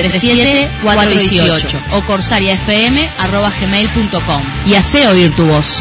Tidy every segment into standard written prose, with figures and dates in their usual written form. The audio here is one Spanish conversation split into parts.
777-418 o corsariafm@gmail.com y hace oír tu voz.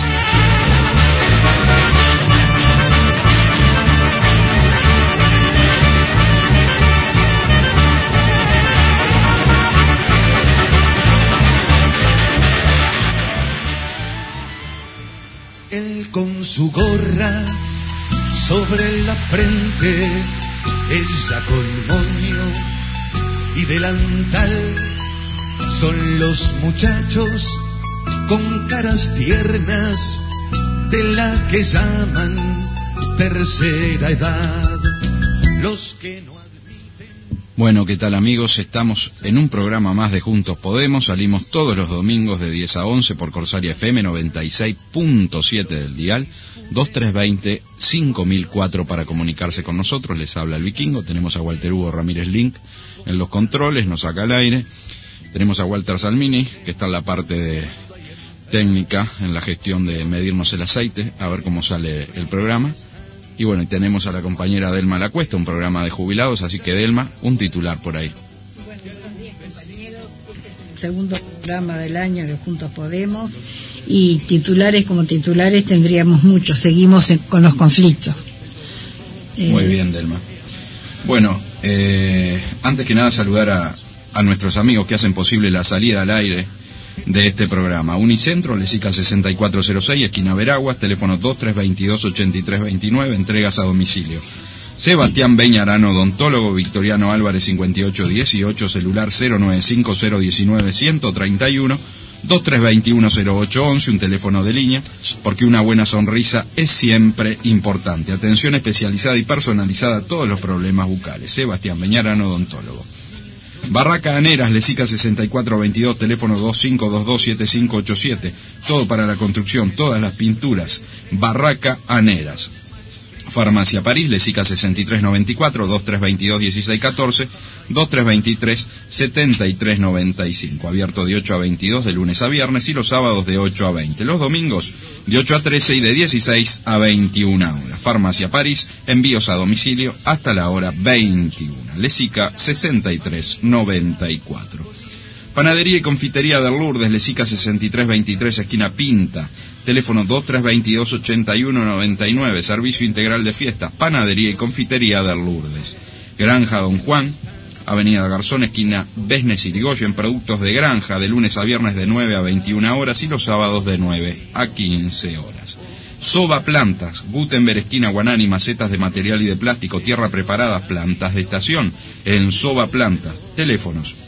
Él con su gorra sobre la frente, ella con moño y delantal, son los muchachos con caras tiernas de la que llaman tercera edad, los que no admiten. Bueno, ¿qué tal, amigos? Estamos en un programa más de Juntos Podemos. Salimos todos los domingos de 10 a 11 por Corsaria FM 96.7 del dial, 2320-5004 para comunicarse con nosotros. Les habla el Vikingo. Tenemos a Walter Hugo Ramírez Link en los controles, nos saca al aire. Tenemos a Walter Salmini, que está en la parte de técnica, en la gestión de medirnos el aceite, a ver cómo sale el programa. Y bueno, y tenemos a la compañera Delma Lacuesta, un programa de jubilados, así que Delma, un titular por ahí. Bueno, buenos días, compañeros. Este es el segundo programa del año de Juntos Podemos, y como titulares tendríamos muchos. Seguimos con los conflictos. Muy bien, Delma. Bueno, antes que nada saludar a nuestros amigos que hacen posible la salida al aire de este programa. Unicentro, Lesica 6406, esquina Veraguas, teléfono 2322-8329, entregas a domicilio. Sebastián Beñarano, odontólogo, Victoriano Álvarez 5818, celular 095019131, 2321-0811, un teléfono de línea, porque una buena sonrisa es siempre importante. Atención especializada y personalizada a todos los problemas bucales. Sebastián Beñarano, odontólogo. Barraca Aneras, Lesica 6422, teléfono 2522-7587. Todo para la construcción, todas las pinturas. Barraca Aneras. Farmacia París, Lesica 6394, 2322-1614, 2323-7395. Abierto de 8 a 22 de lunes a viernes y los sábados de 8 a 20. Los domingos de 8 a 13 y de 16 a 21 horas. Farmacia París, envíos a domicilio hasta la hora 21. Lesica 6394. Panadería y confitería de Lourdes, Lesica 6323, esquina Pinta. Teléfono 2322-8199, servicio integral de fiestas, panadería y confitería de Lourdes. Granja Don Juan, avenida Garzón, esquina Besnes y Irigoyen, productos de granja, de lunes a viernes de 9 a 21 horas y los sábados de 9 a 15 horas. Soba Plantas, Gutenberg, esquina Guanani, macetas de material y de plástico, tierra preparada, plantas de estación, en Soba Plantas. Teléfonos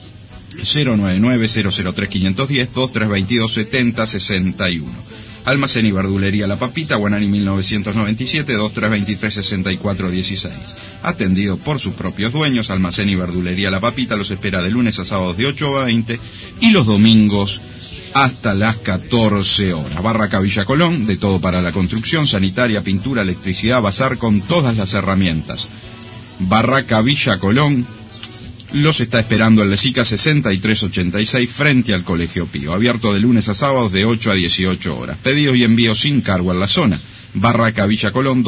099-003-510, 2322-7061. Almacén y verdulería La Papita, Guanani 1997, 2323-6416. Atendido por sus propios dueños, Almacén y verdulería La Papita los espera de lunes a sábados de 8 a 20 y los domingos hasta las 14 horas. Barraca Villa Colón, de todo para la construcción, sanitaria, pintura, electricidad, bazar con todas las herramientas. Barraca Villa Colón los está esperando en Lesica 6386 frente al Colegio Pío. Abierto de lunes a sábados de 8 a 18 horas. Pedidos y envíos sin cargo en la zona. Barraca Villa Colón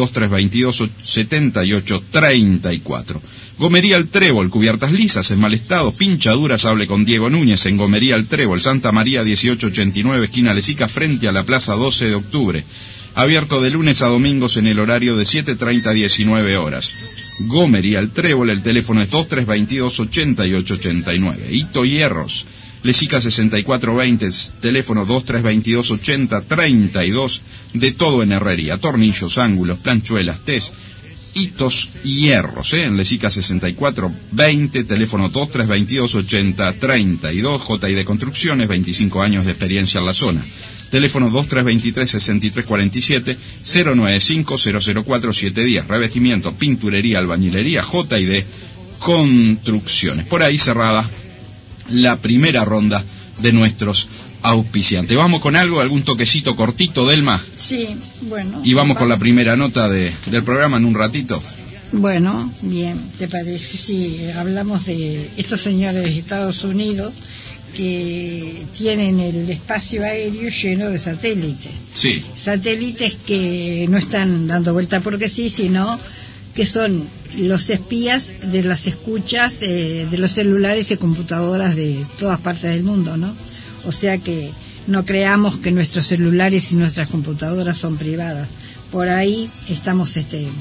2322-7834. Gomería El Trébol, cubiertas lisas en mal estado, pinchaduras. Hable con Diego Núñez en Gomería El Trébol, Santa María 1889, esquina Lesica frente a la Plaza 12 de Octubre. Abierto de lunes a domingos en el horario de 7:30 a 19 horas. Gomería El Trébol, el teléfono es 2322-8889. Hito Hierros, Lesica 6420, teléfono 2322-8032, de todo en herrería, tornillos, ángulos, planchuelas, test, hitos y hierros, en Lesica 6420, teléfono 2322-8032, J&D Construcciones, 25 años de experiencia en la zona. Teléfono 2323-6347, 095-004-710. Revestimiento, pinturería, albañilería, J&D Construcciones. Por ahí cerrada la primera ronda de nuestros auspiciantes. ¿Vamos con algo? ¿Algún toquecito cortito, Delma? Sí, bueno. Y vamos con la primera nota del programa en un ratito. Bueno, bien, ¿te parece? Sí, hablamos de estos señores de Estados Unidos que tienen el espacio aéreo lleno de satélites. Sí. Satélites que no están dando vuelta porque sí, sino que son los espías de las escuchas de los celulares y computadoras de todas partes del mundo, ¿no? O sea que no creamos que nuestros celulares y nuestras computadoras son privadas. Por ahí estamos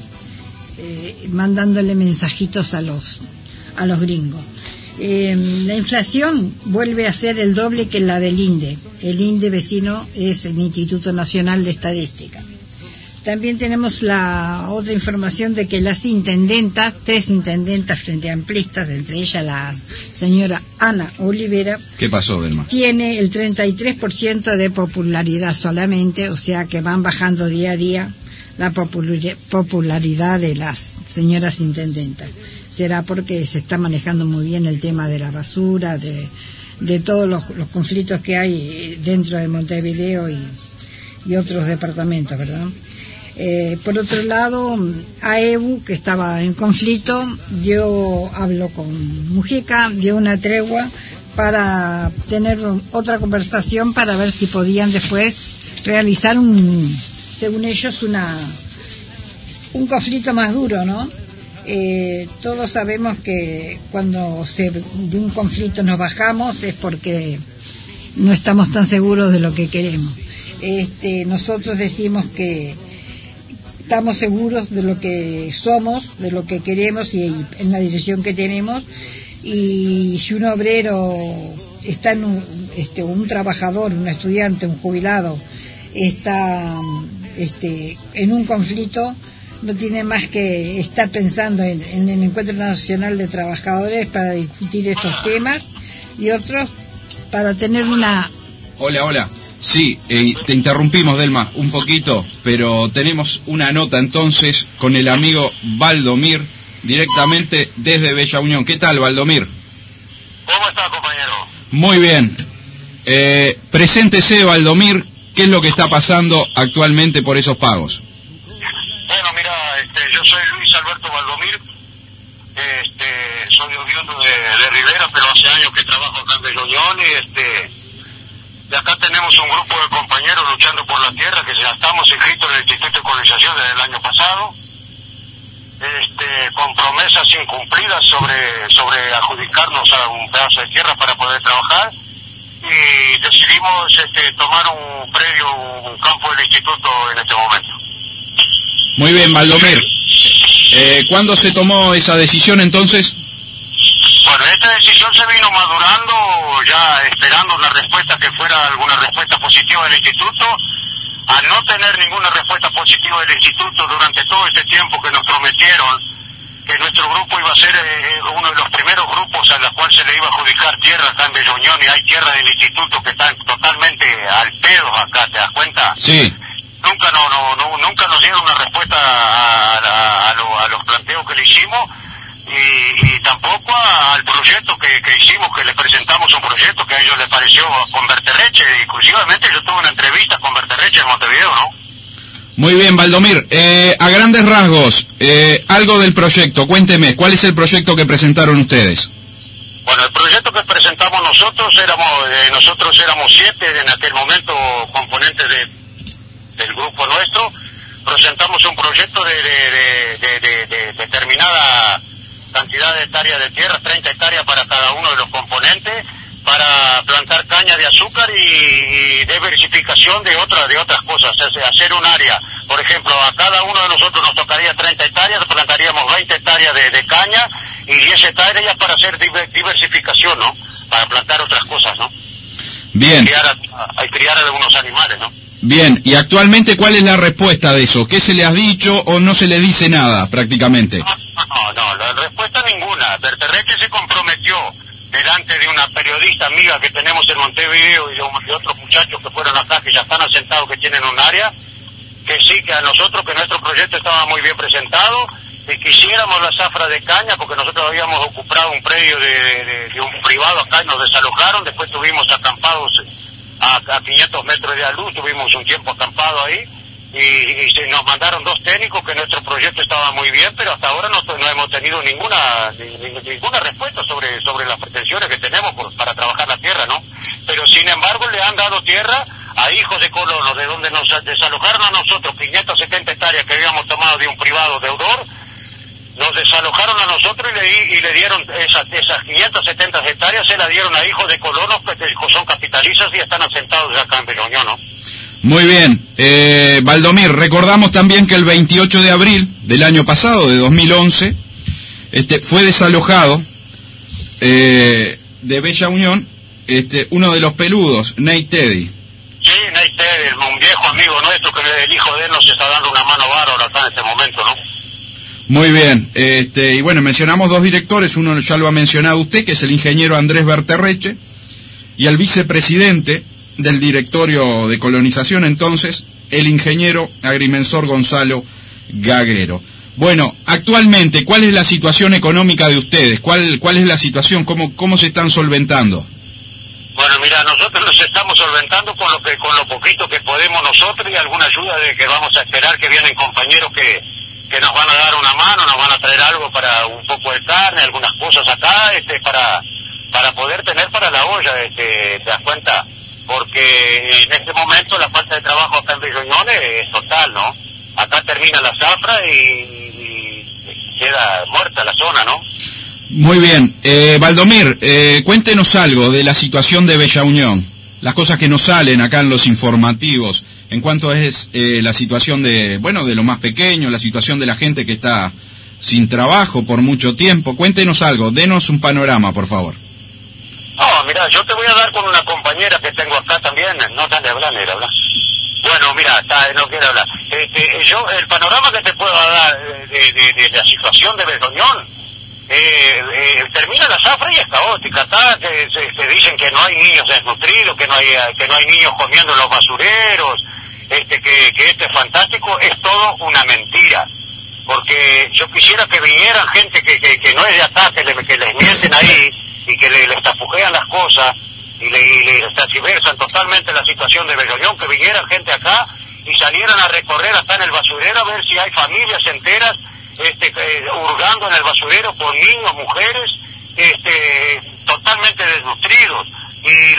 mandándole mensajitos a los gringos. La inflación vuelve a ser el doble que la del INDE. El INDE vecino es el Instituto Nacional de Estadística. También tenemos la otra información de que las intendentas, 3 intendentas frente amplistas, entre ellas la señora Ana Olivera. ¿Qué pasó, Delma? Tiene el 33% de popularidad solamente, o sea que van bajando día a día la popularidad de las señoras intendentas. Será porque se está manejando muy bien el tema de la basura, de todos los conflictos que hay dentro de Montevideo y otros departamentos, ¿verdad? Por otro lado, AEBU, que estaba en conflicto, habló con Mujica, dio una tregua para tener otra conversación para ver si podían después realizar según ellos, un conflicto más duro, ¿no? Todos sabemos que cuando de un conflicto nos bajamos es porque no estamos tan seguros de lo que queremos. Nosotros decimos que estamos seguros de lo que somos, de lo que queremos y en la dirección que tenemos, y si un obrero está en un trabajador, un estudiante, un jubilado está en un conflicto, no tiene más que estar pensando en el Encuentro Nacional de Trabajadores para discutir estos temas y otros para tener una... Hola. Sí, te interrumpimos, Delma, un poquito, pero tenemos una nota entonces con el amigo Valdomir, directamente desde Bella Unión. ¿Qué tal, Valdomir? ¿Cómo está, compañero? Muy bien. Preséntese, Valdomir, ¿qué es lo que está pasando actualmente por esos pagos? Bueno, mira, yo soy Luis Alberto Valdomir, soy oriundo de Rivera, pero hace años que trabajo acá en Bella Unión y de acá tenemos un grupo de compañeros luchando por la tierra que ya estamos inscritos en el Instituto de Colonización desde el año pasado, con promesas incumplidas sobre adjudicarnos a un pedazo de tierra para poder trabajar, y decidimos tomar un predio, un campo del instituto en este momento. Muy bien, Valdomir. ¿Cuándo se tomó esa decisión entonces? Bueno, esta decisión se vino madurando, ya esperando una respuesta que fuera alguna respuesta positiva del instituto. Al no tener ninguna respuesta positiva del instituto durante todo este tiempo que nos prometieron que nuestro grupo iba a ser uno de los primeros grupos a los cuales se le iba a adjudicar tierra acá en Bella Unión, y hay tierra del instituto que están totalmente al pedo acá, ¿te das cuenta? Sí. Nunca nos dieron una respuesta a los planteos que le hicimos. Y tampoco al proyecto que hicimos, que le presentamos un proyecto que a ellos les pareció con Berterreche. Inclusivamente yo tuve una entrevista con Berterreche en Montevideo, ¿no? Muy bien, Valdomir. A grandes rasgos, algo del proyecto. Cuénteme, ¿cuál es el proyecto que presentaron ustedes? Bueno, el proyecto que presentamos nosotros éramos 7 en aquel momento componentes del grupo nuestro. Presentamos un proyecto de determinada cantidad de hectáreas de tierra, 30 hectáreas para cada uno de los componentes, para plantar caña de azúcar y diversificación de otras cosas, hacer un área. Por ejemplo, a cada uno de nosotros nos tocaría 30 hectáreas, plantaríamos 20 hectáreas de caña y 10 hectáreas para hacer diversificación, ¿no? Para plantar otras cosas, ¿no? Bien. Criar algunos animales, ¿no? Bien, y actualmente, ¿cuál es la respuesta de eso? ¿Qué se le ha dicho o no se le dice nada, prácticamente? No, la respuesta ninguna. Berterreche se comprometió delante de una periodista amiga que tenemos en Montevideo y de otros muchachos que fueron acá, que ya están asentados, que tienen un área, que sí, que a nosotros, que nuestro proyecto estaba muy bien presentado, y que hiciéramos la zafra de caña, porque nosotros habíamos ocupado un predio de un privado acá y nos desalojaron. Después estuvimos acampados a 500 metros de luz, tuvimos un tiempo acampado ahí, y nos mandaron 2 técnicos, que nuestro proyecto estaba muy bien, pero hasta ahora no hemos tenido ninguna respuesta sobre las pretensiones que tenemos para trabajar la tierra, ¿no? Pero sin embargo le han dado tierra a hijos de colonos, de donde nos desalojaron a nosotros 570 hectáreas que habíamos tomado de un privado deudor. nos desalojaron a nosotros y le dieron esas 570 hectáreas, se las dieron a hijos de colonos que son capitalistas y están asentados acá en Belloñón, ¿no? Muy bien. Valdomir, recordamos también que el 28 de abril del año pasado, de 2011, fue desalojado de Bella Unión uno de los peludos, Ney Teddy. Sí, Ney Teddy, un viejo amigo nuestro, que el hijo de él nos está dando una mano bárbara acá en este momento, ¿no? Muy bien, y bueno, mencionamos dos directores, uno ya lo ha mencionado usted, que es el ingeniero Andrés Berterreche, y el vicepresidente del directorio de colonización entonces, el ingeniero agrimensor Gonzalo Gaguero. Bueno, actualmente, ¿cuál es la situación económica de ustedes? ¿Cuál es la situación? ¿Cómo se están solventando? Bueno, mira, nosotros nos estamos solventando con lo poquito que podemos nosotros y alguna ayuda de que vamos a esperar que vienen compañeros que nos van a dar una mano, nos van a traer algo para un poco de carne, algunas cosas acá, para poder tener para la olla, ¿te das cuenta? Porque en este momento la falta de trabajo acá en Belloñón es total, ¿no? Acá termina la zafra y queda muerta la zona, ¿no? Muy bien. Valdomir, cuéntenos algo de la situación de Bella Unión, las cosas que nos salen acá en los informativos, en cuanto es la situación de lo más pequeño, la situación de la gente que está sin trabajo por mucho tiempo. Cuéntenos algo, denos un panorama, por favor. No, mira, yo te voy a dar con una compañera que tengo acá también, no tan de hablar, ni de hablar. Bueno, mira, no quiero hablar. Yo, el panorama que te puedo dar de la situación de Belloñón, termina la zafra y es caótica. Acá te dicen que no hay niños desnutridos, que no hay niños comiendo en los basureros, que esto es fantástico. Es todo una mentira. Porque yo quisiera que vinieran gente que no es de acá, que les mienten ahí y que les tapujean las cosas y les transversan totalmente la situación de Belloñón, que vinieran gente acá y salieran a recorrer acá en el basurero a ver si hay familias enteras hurgando en el basurero con niños, mujeres, totalmente desnutridos. Y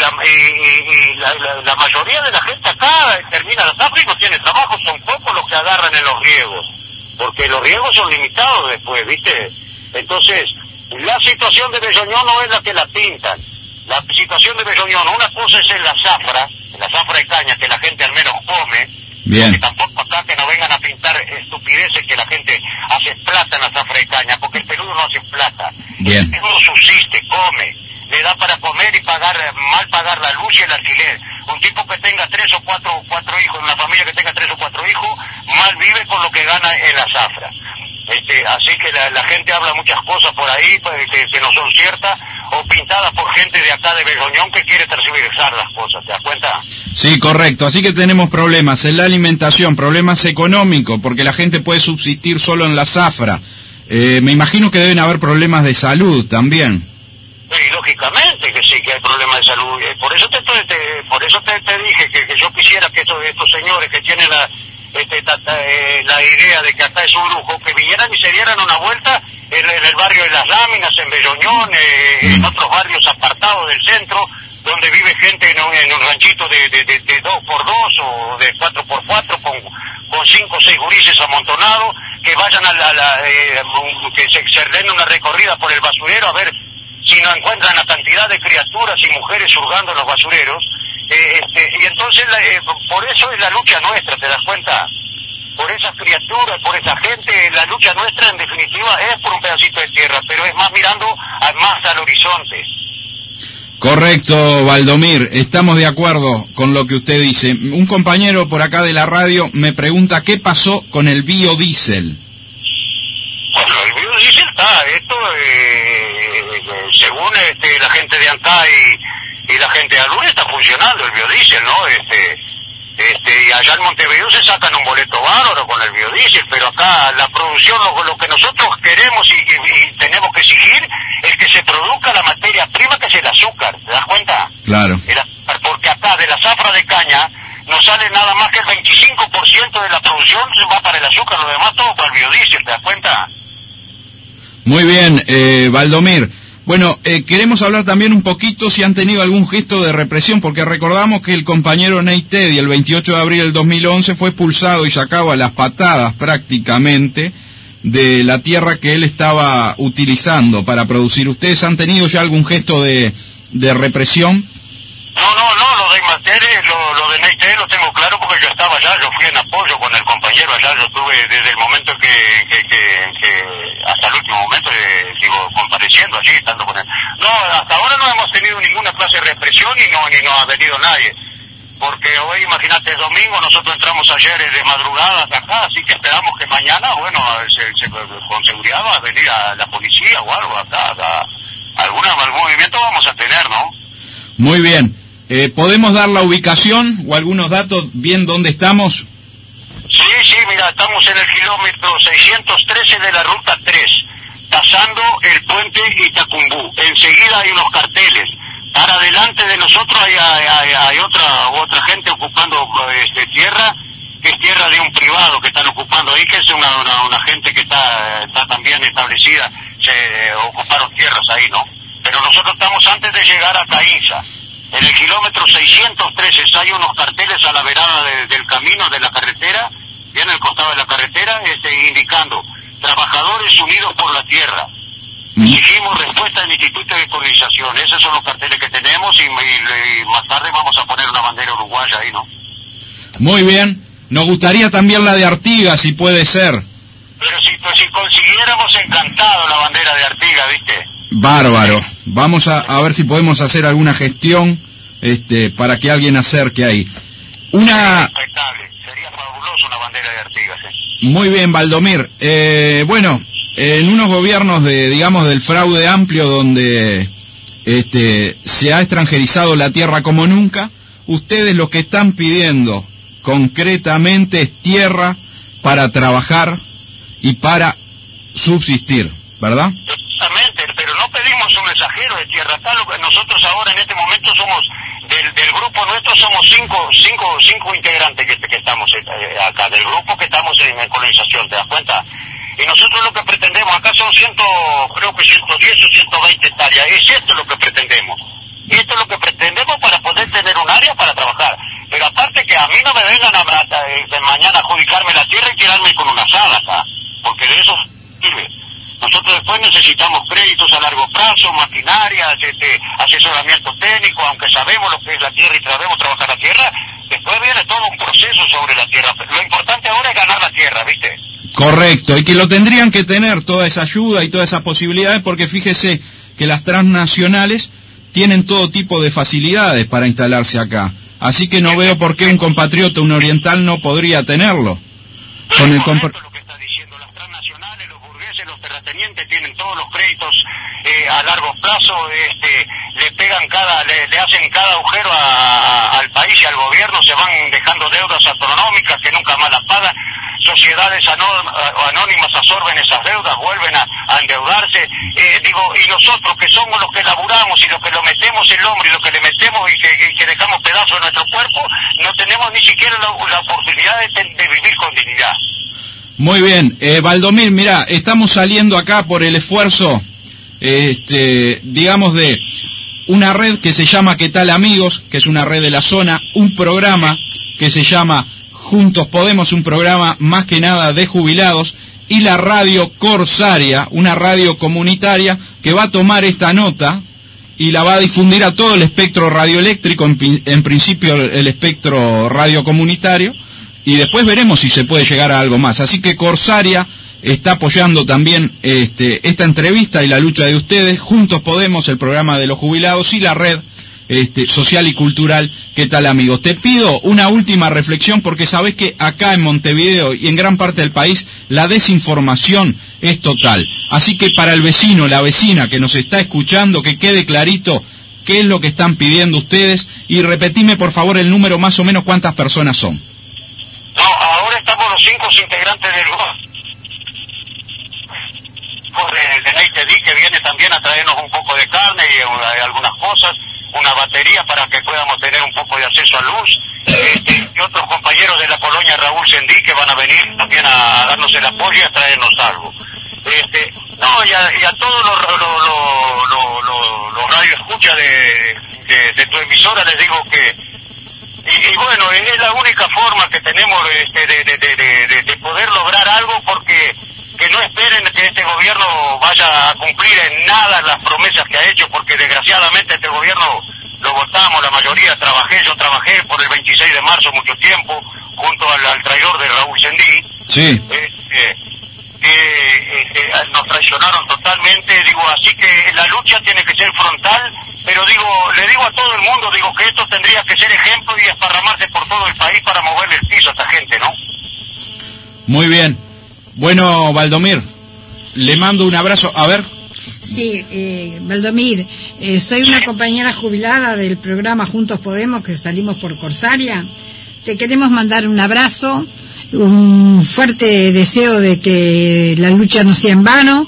la mayoría de la gente acá termina la zafra y no tiene trabajo, son pocos los que agarran en los riegos, porque los riegos son limitados después, ¿viste? Entonces, la situación de Belloñón no es la que la pintan. La situación de Belloñón, una cosa es en la zafra de caña, que la gente al menos come. Bien. Que tampoco acá que no vengan a pintar estupideces que la gente hace plata en la zafra de caña, porque el peludo no hace plata. Bien. El peludo subsiste, come, le da para comer y pagar la luz y el alquiler. Un tipo que tenga 3 o 4 hijos, una familia que tenga 3 o 4 hijos, mal vive con lo que gana en la zafra. Así que la gente habla muchas cosas por ahí que no son ciertas, o pintadas por gente de acá de Belloñón que quiere tergiversar las cosas, ¿te das cuenta? Sí, correcto. Así que tenemos problemas en la alimentación, problemas económicos, porque la gente puede subsistir solo en la zafra. Me imagino que deben haber problemas de salud también. Sí, lógicamente que sí, que hay problemas de salud. Por eso te dije que yo quisiera que estos señores que tienen la idea de que acá es un lujo, que vinieran y se dieran una vuelta en el barrio de Las Láminas, en Belloñón, en otros barrios apartados del centro, donde vive gente en un ranchito de 2x2 o de 4x4 con 5 o 6 gurises amontonados, que vayan que se den una recorrida por el basurero a ver si no encuentran la cantidad de criaturas y mujeres hurgando en los basureros. Y entonces por eso es la lucha nuestra, ¿te das cuenta? Por esas criaturas, por esa gente, la lucha nuestra en definitiva es por un pedacito de tierra, pero es más mirando más al horizonte. Correcto, Valdomir, estamos de acuerdo con lo que usted dice. Un compañero por acá de la radio me pregunta qué pasó con el biodiesel. Bueno, el biodiesel está, según la gente de Ancá y la gente de Alur está funcionando el biodiesel, ¿no? Y allá en Montevideo se sacan un boleto bárbaro con el biodiesel, pero acá la producción, lo que nosotros queremos y tenemos que exigir es que se produzca la materia prima, que es el azúcar, ¿te das cuenta? Claro. Porque acá de la zafra de caña no sale nada más que el 25% de la producción se va para el azúcar, lo demás todo para el biodiesel, ¿te das cuenta? Muy bien, Valdomir. Bueno, queremos hablar también un poquito si han tenido algún gesto de represión, porque recordamos que el compañero Ney Teddy el 28 de abril del 2011 fue expulsado y sacado a las patadas prácticamente de la tierra que él estaba utilizando para producir. ¿Ustedes han tenido ya algún gesto de represión? No, lo de Imatere, lo de Neite lo tengo claro porque yo estaba allá, yo fui en apoyo con el compañero allá, yo estuve desde el momento que hasta el último momento, sigo compareciendo allí, estando con él. No, hasta ahora no hemos tenido ninguna clase de represión y no ha venido nadie. Porque hoy, imagínate, es domingo, nosotros entramos ayer de madrugada hasta acá, así que esperamos que mañana, bueno, con seguridad va a venir a la policía o algo acá, algún movimiento vamos a tener, ¿no? Muy bien. ¿Podemos dar la ubicación o algunos datos bien dónde estamos? Sí, mira, estamos en el kilómetro 613 de la ruta 3, pasando el puente Itacumbú. Enseguida hay unos carteles. Para adelante de nosotros hay otra gente ocupando tierra, que es tierra de un privado que están ocupando ahí, que es una gente que está también establecida, se ocuparon tierras ahí, ¿no? Pero nosotros estamos antes de llegar a Caínza. En el kilómetro 613 hay unos carteles a la verada del camino de la carretera, bien al costado de la carretera, indicando Trabajadores Unidos por la Tierra. Exigimos respuesta del Instituto de Colonización. Esos son los carteles que tenemos y más tarde vamos a poner una bandera uruguaya ahí, ¿no? Muy bien. Nos gustaría también la de Artigas, si puede ser. Pero si consiguiéramos, encantado la bandera de Artigas, ¿viste? Bárbaro. Vamos a ver si podemos hacer alguna gestión para que alguien acerque ahí. Respetable. Sería fabuloso una bandera de Artigas, Muy bien, Valdomir. Bueno, en unos gobiernos del fraude amplio donde se ha extranjerizado la tierra como nunca, ustedes lo que están pidiendo concretamente es tierra para trabajar y para subsistir, ¿verdad? Exactamente, pero no pedimos un mensajero de tierra. Nosotros ahora en este momento somos, del grupo nuestro somos cinco integrantes que estamos acá, del grupo que estamos en colonización, ¿te das cuenta? Y nosotros lo que pretendemos, acá son creo que 110 o 120 hectáreas, es esto lo que pretendemos. Y esto es lo que pretendemos para poder tener un área para trabajar. Pero aparte que a mí no me vengan mañana a adjudicarme la tierra y tirarme con una sala acá, porque de eso sirve. Nosotros después necesitamos créditos a largo plazo, maquinarias, asesoramiento técnico, aunque sabemos lo que es la tierra y sabemos trabajar la tierra, después viene todo un proceso sobre la tierra. Lo importante ahora es ganar la tierra, ¿viste? Correcto, y que lo tendrían que tener toda esa ayuda y todas esas posibilidades, porque fíjese que las transnacionales tienen todo tipo de facilidades para instalarse acá. Así que no veo por qué un compatriota, un oriental, no podría tenerlo. Con el lo que está diciendo, las transnacionales, los burgueses, los terratenientes tienen todos los créditos a largo plazo, le hacen cada agujero al país y al gobierno, se van dejando deudas astronómicas que nunca más las pagan. Sociedades anónimas absorben esas deudas, vuelven a endeudarse, y nosotros que somos los que laburamos y los que lo metemos el hombro y los que le metemos y que dejamos pedazos de nuestro cuerpo, no tenemos ni siquiera la oportunidad de vivir con dignidad. Muy bien, Valdomir, mira, estamos saliendo acá por el esfuerzo, digamos, de una red que se llama ¿Qué tal amigos?, que es una red de la zona, un programa que se llama Juntos Podemos, un programa más que nada de jubilados, y la radio Corsaria, una radio comunitaria que va a tomar esta nota y la va a difundir a todo el espectro radioeléctrico, en principio el espectro radio comunitario, y después veremos si se puede llegar a algo más. Así que Corsaria está apoyando también esta entrevista y la lucha de ustedes. Juntos Podemos, el programa de los jubilados, y la red social y cultural ¿Qué tal amigos? Te pido una última reflexión, porque sabés que acá en Montevideo y en gran parte del país la desinformación es total. Así que para el vecino, la vecina que nos está escuchando, que quede clarito qué es lo que están pidiendo ustedes, y repetime por favor el número más o menos cuántas personas son. No, ahora estamos los 5 integrantes del grupo de Neite, que viene también a traernos un poco de carne y algunas cosas, una batería para que podamos tener un poco de acceso a luz, y otros compañeros de la colonia Raúl Sendí que van a venir también a darnos el apoyo y a traernos algo. Y a todos los radioescuchas de tu emisora les digo que y bueno, es la única forma que tenemos de poder lograr algo, porque que no esperen que este gobierno vaya a cumplir en nada las promesas que ha hecho, porque desgraciadamente este gobierno lo votamos, la mayoría, yo trabajé por el 26 de marzo mucho tiempo, junto al traidor de Raúl Sendí. Sí. Nos traicionaron totalmente, así que la lucha tiene que ser frontal, pero le digo a todo el mundo, que esto tendría que ser ejemplo y esparramarse por todo el país para moverle el piso a esta gente, ¿no? Muy bien. Bueno, Valdomir, le mando un abrazo. A ver. Sí, Valdomir, soy una compañera jubilada del programa Juntos Podemos, que salimos por Corsaria. Te queremos mandar un abrazo, un fuerte deseo de que la lucha no sea en vano,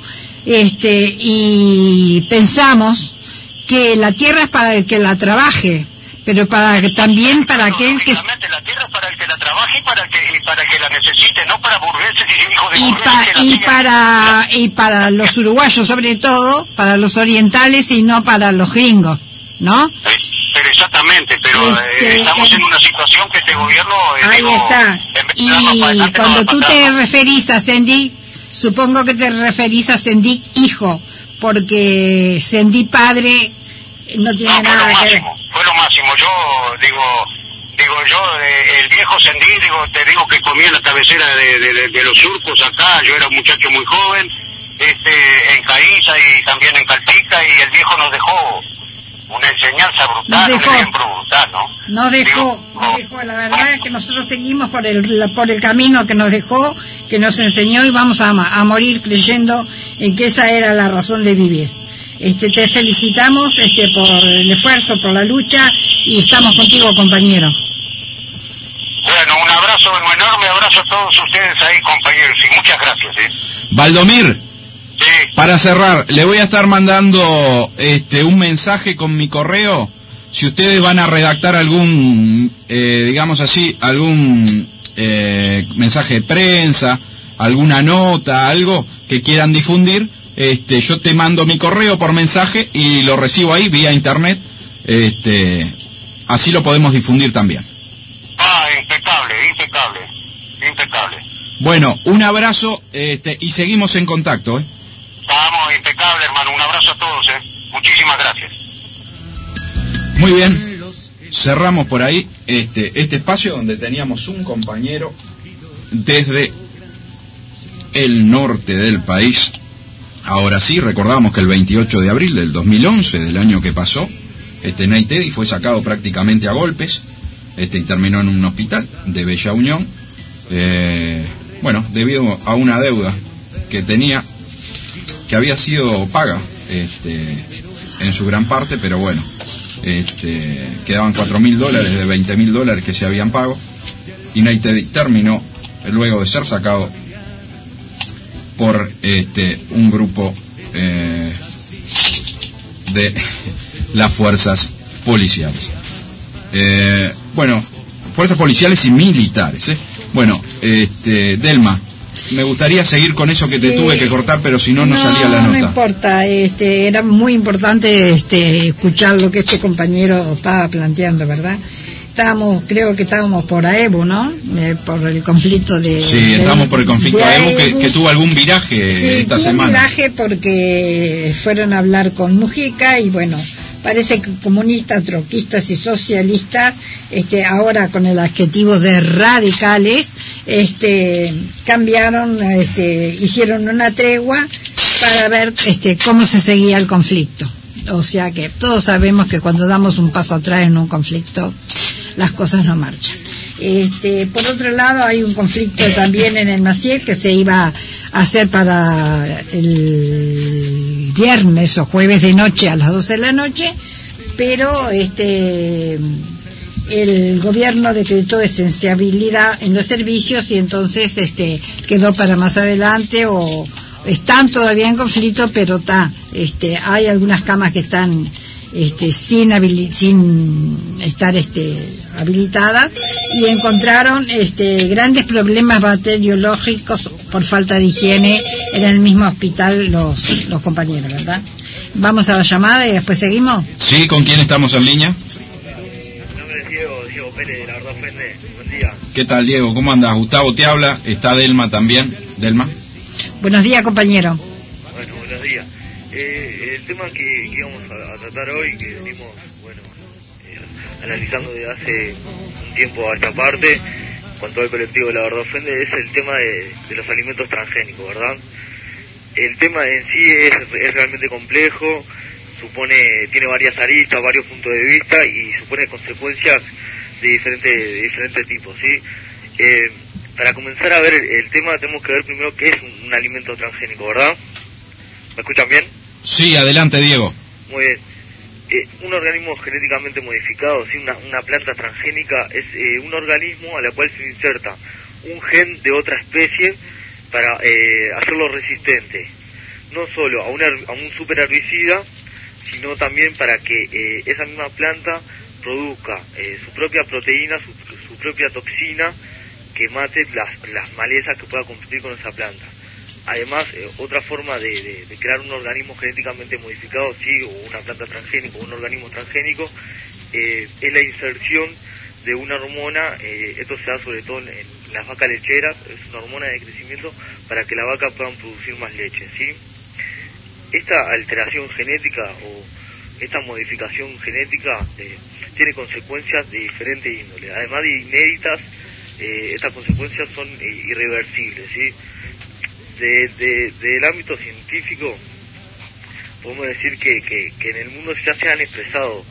y pensamos que la tierra es para el que la trabaje, pero también para aquel que... La tierra es para el que la trabaje y para el que la necesite, no para burgueses y hijos de burgueses. Y para los uruguayos, sobre todo, para los orientales y no para los gringos, ¿no? Pero exactamente, pero estamos en una situación que este gobierno... ahí está. Y cuando tú te referís a Sendí, supongo que te referís a Sendí hijo, porque Sendí padre no tiene nada que ver. Fue lo máximo. Yo el viejo Sendí, te digo que comía en la cabecera de los surcos acá. Yo era un muchacho muy joven, en Caíza y también en Caltica, y el viejo nos dejó una enseñanza brutal, un ejemplo brutal, ¿no? Nos dejó, la verdad es que nosotros seguimos por el camino que nos dejó, que nos enseñó, y vamos a morir creyendo en que esa era la razón de vivir. Te felicitamos por el esfuerzo, por la lucha, y estamos contigo, compañero. Bueno, un enorme abrazo a todos ustedes ahí, compañeros, y muchas gracias. Valdomir, sí. Para cerrar, le voy a estar mandando un mensaje con mi correo. Si ustedes van a redactar algún, algún mensaje de prensa, alguna nota, algo que quieran difundir, yo te mando mi correo por mensaje y lo recibo ahí vía internet. Así lo podemos difundir también. Impecable. Bueno, un abrazo, y seguimos en contacto, Vamos, impecable, hermano. Un abrazo a todos, Muchísimas gracias. Muy bien. Cerramos por ahí este espacio donde teníamos un compañero desde el norte del país. Ahora sí, recordamos que el 28 de abril del 2011, del año que pasó, Naytedi fue sacado prácticamente a golpes, y terminó en un hospital de Bella Unión, debido a una deuda que tenía, que había sido paga, en su gran parte, pero bueno, quedaban $4.000 de $20.000 que se habían pago, y Naytedi terminó, luego de ser sacado por un grupo de las fuerzas policiales, fuerzas policiales y militares, Delma, me gustaría seguir con eso que te tuve que cortar, pero si no salía la nota. No importa, era muy importante escuchar lo que este compañero estaba planteando, ¿verdad? Creo que estábamos por AEBU, ¿no? Por el conflicto de... Sí, estamos por el conflicto de AEBU que tuvo algún viraje esta semana. Sí, viraje porque fueron a hablar con Mujica y bueno, parece que comunistas, troquistas y socialistas, ahora con el adjetivo de radicales, cambiaron, hicieron una tregua para ver cómo se seguía el conflicto. O sea que todos sabemos que cuando damos un paso atrás en un conflicto, las cosas no marchan. Por otro lado, hay un conflicto también en el Maciel que se iba a hacer para el viernes o jueves de noche a las 12 de la noche, pero el gobierno decretó esenciabilidad en los servicios y entonces quedó para más adelante, o están todavía en conflicto, pero hay algunas camas que están sin estar habilitadas, y encontraron grandes problemas bacteriológicos por falta de higiene en el mismo hospital los compañeros, ¿verdad? Vamos a la llamada y después seguimos. Sí, ¿con quién estamos en línea? Mi nombre es Diego Pérez de la Verdad Frente. Buen día. ¿Qué tal, Diego? ¿Cómo andas? Gustavo te habla, está Delma también. Delma. Buenos días, compañero. Bueno, buenos días. El tema que íbamos a tratar hoy, que venimos, analizando desde hace un tiempo a esta parte, con todo el colectivo de La Verdad Ofende, es el tema de los alimentos transgénicos, ¿verdad? El tema en sí es realmente complejo, tiene varias aristas, varios puntos de vista y supone consecuencias de diferentes tipos, ¿sí? Para comenzar a ver el tema tenemos que ver primero qué es un alimento transgénico, ¿verdad? ¿Me escuchan bien? Sí, adelante, Diego. Muy bien. Un organismo genéticamente modificado, ¿sí? Una planta transgénica es un organismo a la cual se inserta un gen de otra especie para hacerlo resistente, no solo a un superherbicida, sino también para que esa misma planta produzca su propia proteína, su propia toxina, que mate las malezas que pueda competir con esa planta. Además, otra forma de crear un organismo genéticamente modificado, sí, o una planta transgénica, o un organismo transgénico, es la inserción de una hormona. Esto se da sobre todo en las vacas lecheras, es una hormona de crecimiento para que las vacas puedan producir más leche, ¿sí? Esta alteración genética o esta modificación genética tiene consecuencias de diferente índole, además de inéditas. Estas consecuencias son irreversibles, ¿sí? Del ámbito científico podemos decir que en el mundo ya se han expresado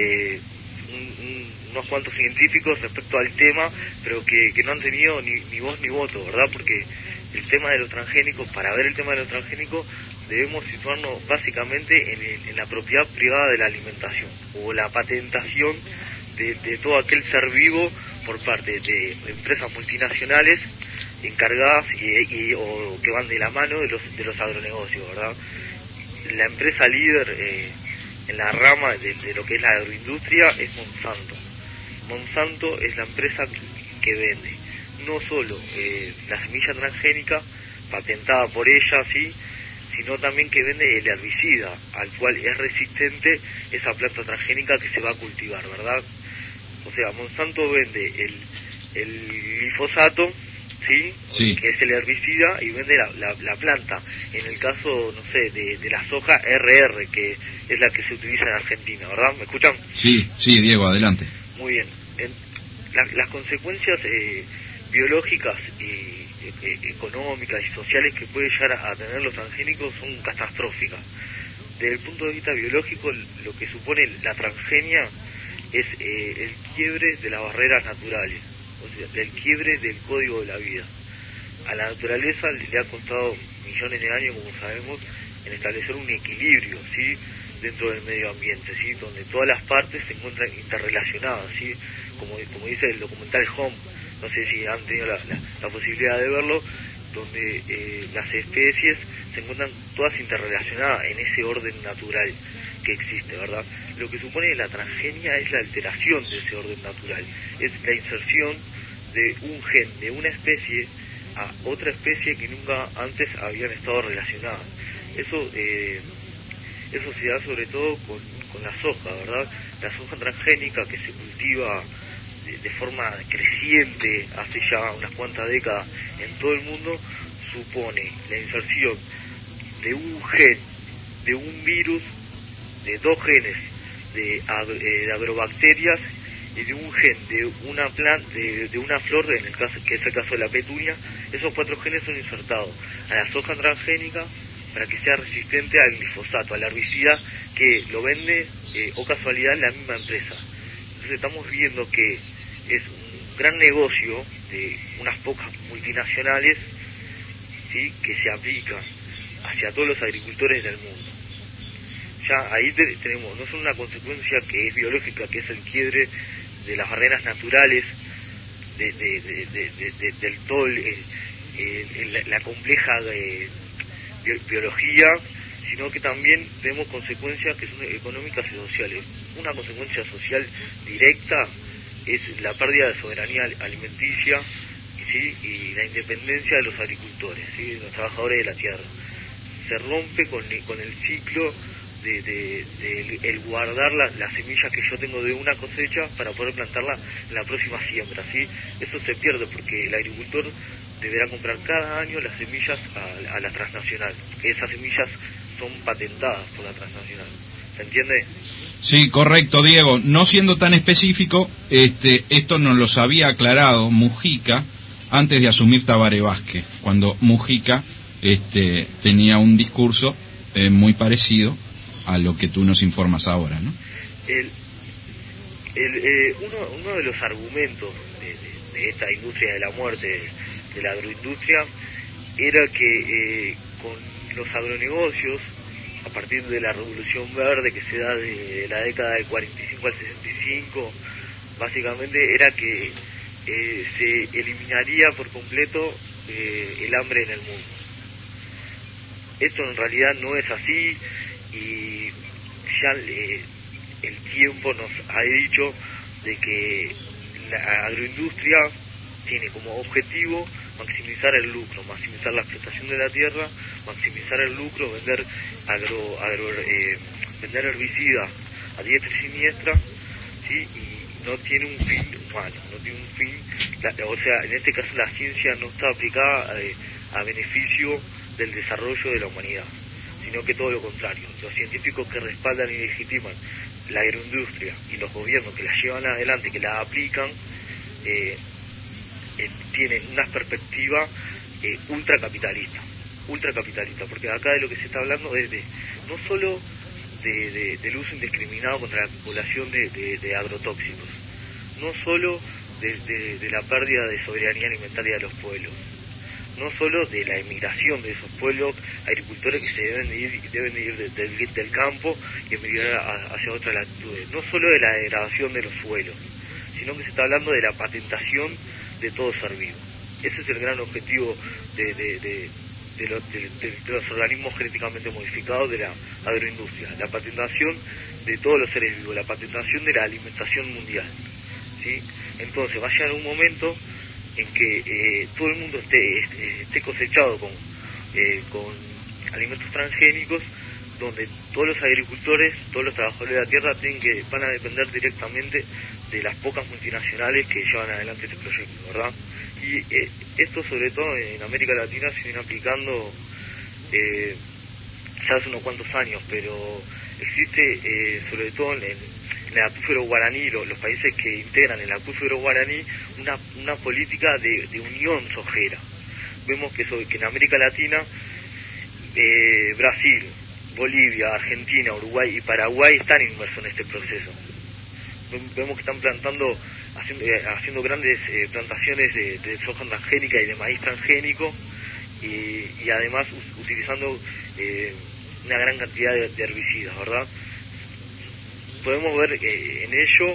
unos cuantos científicos respecto al tema, pero que no han tenido ni voz ni voto, ¿verdad? Porque el tema de los transgénicos, para ver el tema de los transgénicos, debemos situarnos básicamente en la propiedad privada de la alimentación o la patentación de todo aquel ser vivo por parte de empresas multinacionales encargadas o que van de la mano de los agronegocios, ¿verdad? La empresa líder en la rama de lo que es la agroindustria es Monsanto. Monsanto es la empresa que vende no solo la semilla transgénica patentada por ella, sí, sino también que vende el herbicida al cual es resistente esa planta transgénica que se va a cultivar, ¿verdad? O sea, Monsanto vende el glifosato, ¿sí? Sí. Que es el herbicida, y vende la planta. En el caso, no sé, de la soja RR, que es la que se utiliza en Argentina, ¿verdad? ¿Me escuchan? Sí, Diego, adelante. Muy bien. Las consecuencias biológicas y económicas y sociales que puede llegar a tener los transgénicos son catastróficas. Desde el punto de vista biológico, lo que supone la transgenia es el quiebre de las barreras naturales, o sea, el quiebre del código de la vida. A la naturaleza le ha costado millones de años, como sabemos, en establecer un equilibrio, ¿sí?, dentro del medio ambiente, ¿sí?, donde todas las partes se encuentran interrelacionadas, ¿sí?, como dice el documental Home, no sé si han tenido la posibilidad de verlo, donde las especies se encuentran todas interrelacionadas en ese orden natural que existe, ¿verdad? Lo que supone la transgenia es la alteración de ese orden natural, es la inserción de un gen de una especie a otra especie que nunca antes habían estado relacionadas. Eso se da sobre todo con la soja, ¿verdad? La soja transgénica que se cultiva de forma creciente hace ya unas cuantas décadas en todo el mundo, supone la inserción de un gen, de un virus, de dos genes de agrobacterias y de un gen de una planta, de una flor, en el caso que es el caso de la petunia. Esos 4 genes son insertados a la soja transgénica para que sea resistente al glifosato, al herbicida que lo vende, o casualidad, la misma empresa. Entonces estamos viendo que es un gran negocio de unas pocas multinacionales, ¿sí?, que se aplica hacia todos los agricultores del mundo. Ya ahí tenemos no solo una consecuencia que es biológica, que es el quiebre de las barreras naturales del todo la compleja biología, sino que también vemos consecuencias que son económicas y sociales. Una consecuencia social directa es la pérdida de soberanía alimenticia, ¿sí?, y la independencia de los agricultores, ¿sí?, de los trabajadores de la tierra. Se rompe con el ciclo de el guardar las semillas que yo tengo de una cosecha para poder plantarla en la próxima siembra, ¿sí? Eso se pierde porque el agricultor deberá comprar cada año las semillas a la transnacional, que esas semillas son patentadas por la transnacional. ¿Se entiende? Sí, correcto, Diego. No siendo tan específico, esto nos lo había aclarado Mujica antes de asumir Tabaré Vázquez, cuando Mujica tenía un discurso muy parecido a lo que tú nos informas ahora, ¿no? Uno de los argumentos de esta industria de la muerte, de la agroindustria, era que con los agronegocios, a partir de la Revolución Verde que se da de la década del 45 al 65, básicamente era que se eliminaría por completo el hambre en el mundo. Esto en realidad no es así, y ya el tiempo nos ha dicho de que la agroindustria tiene como objetivo maximizar el lucro, maximizar la explotación de la tierra, maximizar el lucro, vender vender herbicidas a diestra y siniestra, ¿sí? Y no tiene un fin humano, no tiene un fin, o sea, en este caso la ciencia no está aplicada a beneficio del desarrollo de la humanidad, sino que todo lo contrario. Los científicos que respaldan y legitiman la agroindustria y los gobiernos que la llevan adelante, que la aplican, tienen una perspectiva ultracapitalista, porque acá de lo que se está hablando es no solo del uso indiscriminado contra la población de agrotóxicos, no solo de la pérdida de soberanía alimentaria de los pueblos, no solo de la emigración de esos pueblos, agricultores que se deben de ir del campo y emigrar hacia otras latitudes, no solo de la degradación de los suelos, sino que se está hablando de la patentación de todo ser vivo. Ese es el gran objetivo de los organismos genéticamente modificados de la agroindustria, la patentación de todos los seres vivos, la patentación de la alimentación mundial, ¿sí? Entonces va a llegar un momento en que todo el mundo esté cosechado con alimentos transgénicos, donde todos los agricultores, todos los trabajadores de la tierra van a depender directamente de las pocas multinacionales que llevan adelante este proyecto, ¿verdad? Y esto sobre todo en América Latina se viene aplicando ya hace unos cuantos años, pero existe sobre todo en el acuífero guaraní, los países que integran el acuífero guaraní, una política de unión sojera. Vemos que en América Latina, Brasil, Bolivia, Argentina, Uruguay y Paraguay están inmersos en este proceso. Vemos que están haciendo grandes plantaciones de soja transgénica y de maíz transgénico, y además utilizando una gran cantidad de herbicidas, ¿verdad? Podemos ver en ello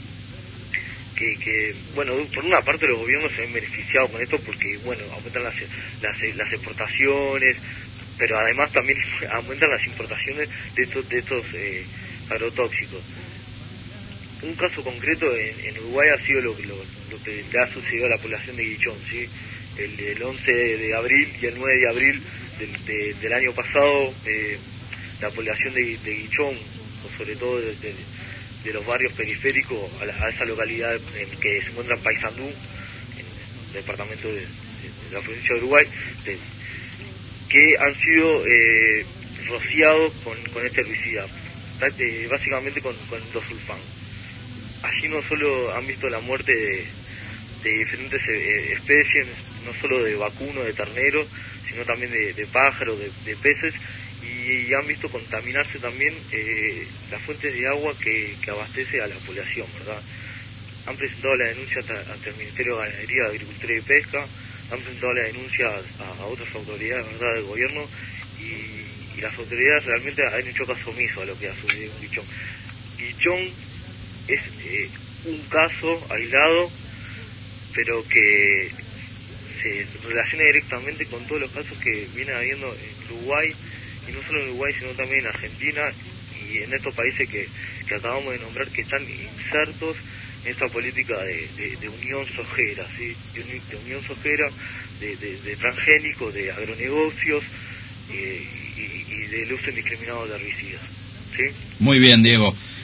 que bueno, por una parte los gobiernos se ven beneficiados con esto porque, bueno, aumentan las exportaciones, pero además también aumentan las importaciones de estos agrotóxicos. Un caso concreto en Uruguay ha sido lo que le ha sucedido a la población de Guichón, ¿sí? El 11 de abril y el 9 de abril del año pasado, la población de Guichón, sobre todo de los barrios periféricos a esa localidad en que se encuentra Paysandú, en el departamento de la provincia de Uruguay, que han sido rociados con este herbicida, básicamente con dosulfán. Allí no solo han visto la muerte de diferentes especies, no solo de vacuno, de ternero, sino también de pájaros, de peces, y han visto contaminarse también las fuentes de agua que abastece a la población, ¿verdad? Han presentado la denuncia ante el Ministerio de Ganadería, Agricultura y Pesca, han presentado la denuncia a otras autoridades, ¿verdad?, del gobierno, y las autoridades realmente han hecho caso omiso a lo que ha sucedido en Guichón. Guichón es un caso aislado, pero que se relaciona directamente con todos los casos que vienen habiendo en Uruguay, y no solo en Uruguay, sino también en Argentina y en estos países que acabamos de nombrar, que están insertos en esta política de unión sojera, ¿sí? de unión sojera, de transgénicos, de agronegocios y del uso indiscriminado de herbicidas, ¿sí? Muy bien, Diego.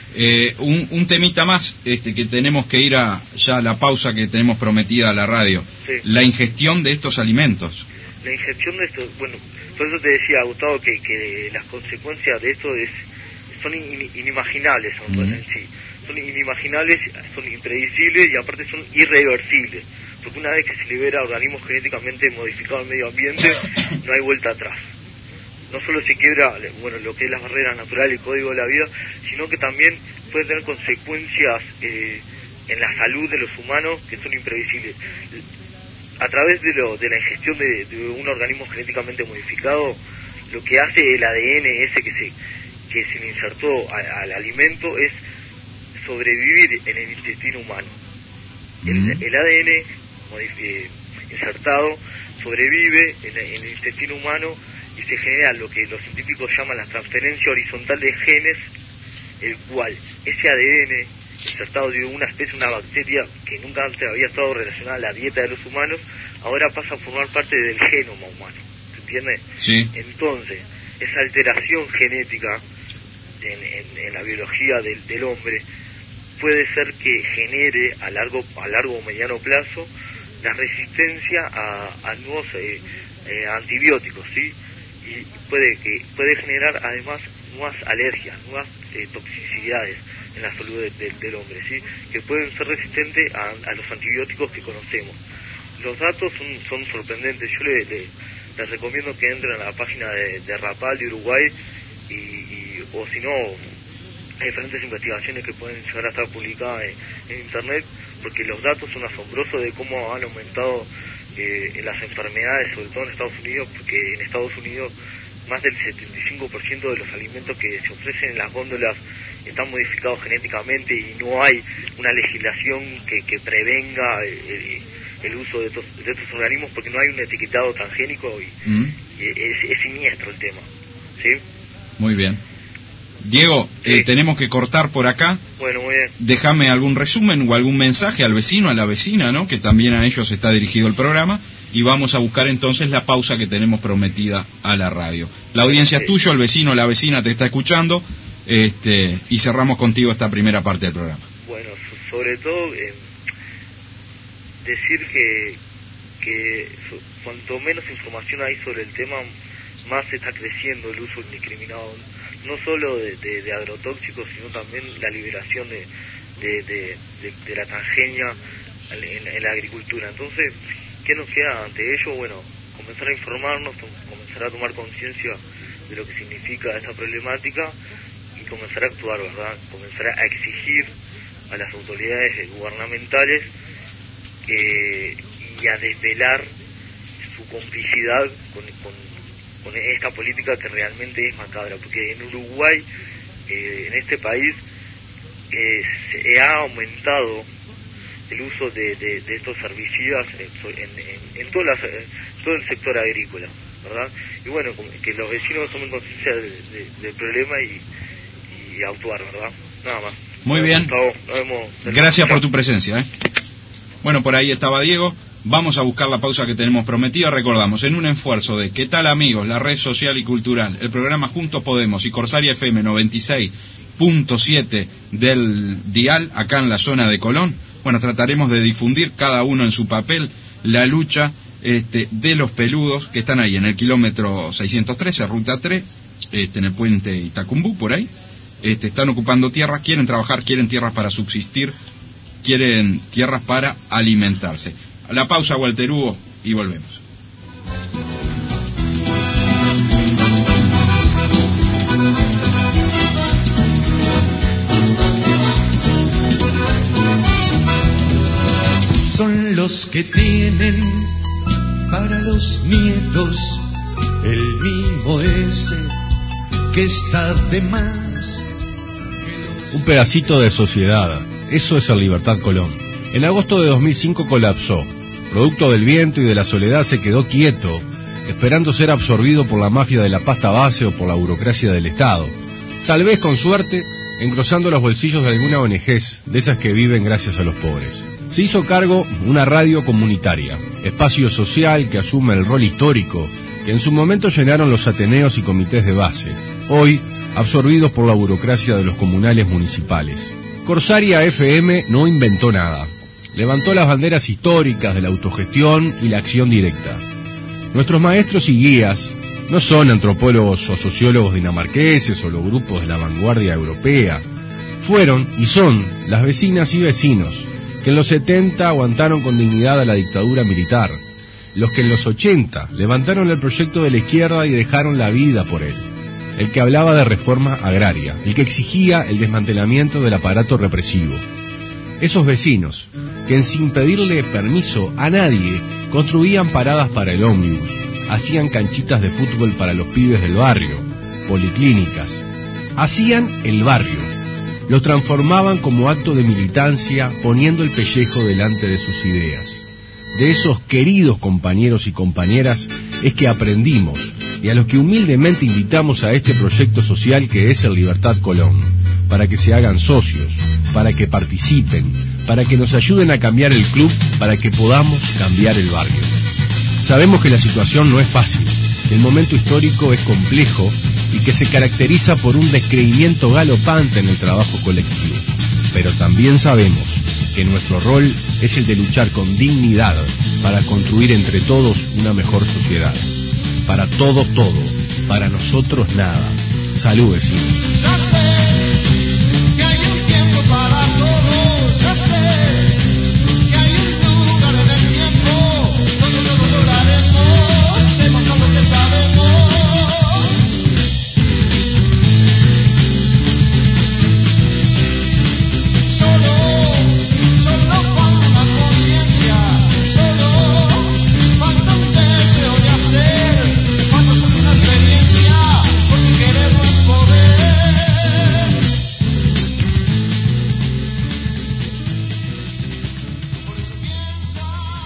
Un temita más, que tenemos que ir a ya la pausa que tenemos prometida a la radio. Sí. La ingestión de estos alimentos. La ingestión de esto, bueno, por eso te decía, Gustavo, que las consecuencias de esto son inimaginables, en sí. Son inimaginables, son impredecibles y aparte son irreversibles. Porque una vez que se libera organismos genéticamente modificados al medio ambiente, no hay vuelta atrás. No solo se quiebra, bueno, lo que es las barreras naturales, el código de la vida, sino que también puede tener consecuencias en la salud de los humanos que son imprevisibles. A través de la ingestión de un organismo genéticamente modificado, lo que hace el ADN ese que se le insertó al alimento es sobrevivir en el intestino humano. El ADN insertado sobrevive en el intestino humano y se genera lo que los científicos llaman la transferencia horizontal de genes, el cual ese ADN insertado de una especie, una bacteria que nunca antes había estado relacionada a la dieta de los humanos, ahora pasa a formar parte del genoma humano, ¿se entiende? Sí. Entonces, esa alteración genética en la biología del hombre puede ser que genere a largo o mediano plazo la resistencia a nuevos antibióticos, ¿sí? Y puede generar además nuevas alergias, nuevas toxicidades en la salud del hombre, ¿sí? Que pueden ser resistentes a los antibióticos que conocemos. Los datos son sorprendentes. Yo les recomiendo que entren a la página de Rapal de Uruguay o si no, hay diferentes investigaciones que pueden llegar a estar publicadas en internet, porque los datos son asombrosos de cómo han aumentado las enfermedades, sobre todo en Estados Unidos, porque en Estados Unidos más del 75% de los alimentos que se ofrecen en las góndolas están modificados genéticamente y no hay una legislación que prevenga el uso de estos organismos, porque no hay un etiquetado transgénico y es siniestro el tema, ¿sí? Muy bien. Diego, sí. Tenemos que cortar por acá. Bueno, muy bien. Déjame algún resumen o algún mensaje al vecino, a la vecina, ¿no? Que también a ellos está dirigido el programa. Y vamos a buscar entonces la pausa que tenemos prometida a la radio. La audiencia es tuya, el vecino o la vecina te está escuchando. Y cerramos contigo esta primera parte del programa. Bueno, sobre todo decir que cuanto menos información hay sobre el tema, más está creciendo el uso indiscriminado, no solo de agrotóxicos, sino también la liberación de la transgenia en la agricultura. Entonces, ¿qué nos queda ante ello? Bueno, comenzar a informarnos, comenzar a tomar conciencia de lo que significa esta problemática y comenzar a actuar, ¿verdad? Comenzar a exigir a las autoridades gubernamentales y a desvelar su complicidad con esta política que realmente es macabra, porque en Uruguay, en este país, se ha aumentado el uso de estos herbicidas en todo el sector agrícola, ¿verdad? Y bueno, que los vecinos tomen conciencia del problema y actuar, ¿verdad? Nada más. Muy bien. Nos vemos. Gracias por tu presencia. Bueno, por ahí estaba Diego. Vamos a buscar la pausa que tenemos prometida. Recordamos, en un esfuerzo de ¿qué tal, amigos? La red social y cultural, el programa Juntos Podemos y Corsaria FM 96.7 del dial, acá en la zona de Colón. Bueno, trataremos de difundir cada uno en su papel la lucha de los peludos que están ahí en el kilómetro 613, ruta 3, en el puente Itacumbú, por ahí. Están ocupando tierras, quieren trabajar, quieren tierras para subsistir, quieren tierras para alimentarse. A la pausa, Walter Hugo, y volvemos. Son los que tienen para los nietos el mimo ese que está de más. Un pedacito de sociedad, eso es el Libertad Colón. En agosto de 2005 colapsó. Producto del viento y de la soledad se quedó quieto, esperando ser absorbido por la mafia de la pasta base o por la burocracia del Estado. Tal vez, con suerte, engrosando los bolsillos de alguna ONG, de esas que viven gracias a los pobres. Se hizo cargo una radio comunitaria, espacio social que asume el rol histórico que en su momento llenaron los ateneos y comités de base. Hoy, absorbidos por la burocracia de los comunales municipales. Corsaria FM no inventó nada. Levantó las banderas históricas de la autogestión y la acción directa. Nuestros maestros y guías no son antropólogos o sociólogos dinamarqueses o los grupos de la vanguardia europea. Fueron y son las vecinas y vecinos que en los 70 aguantaron con dignidad a la dictadura militar, los que en los 80 levantaron el proyecto de la izquierda y dejaron la vida por él, el que hablaba de reforma agraria, el que exigía el desmantelamiento del aparato represivo. Esos vecinos que sin pedirle permiso a nadie construían paradas para el ómnibus, hacían canchitas de fútbol para los pibes del barrio, policlínicas, hacían el barrio, lo transformaban como acto de militancia poniendo el pellejo delante de sus ideas. De esos queridos compañeros y compañeras es que aprendimos y a los que humildemente invitamos a este proyecto social que es el Libertad Colón, para que se hagan socios, para que participen, para que nos ayuden a cambiar el club, para que podamos cambiar el barrio. Sabemos que la situación no es fácil, que el momento histórico es complejo y que se caracteriza por un descreimiento galopante en el trabajo colectivo. Pero también sabemos que nuestro rol es el de luchar con dignidad para construir entre todos una mejor sociedad. Para todos todo, para nosotros nada. Salud, vecinos. Ya sé que hay un tiempo para todos, ya sé que hay un lugar en el tiempo donde todos lograremos demostrar lo que sabemos. Solo falta una conciencia, solo falta un deseo de hacer, falta solo una experiencia, porque queremos poder. Por eso piensa.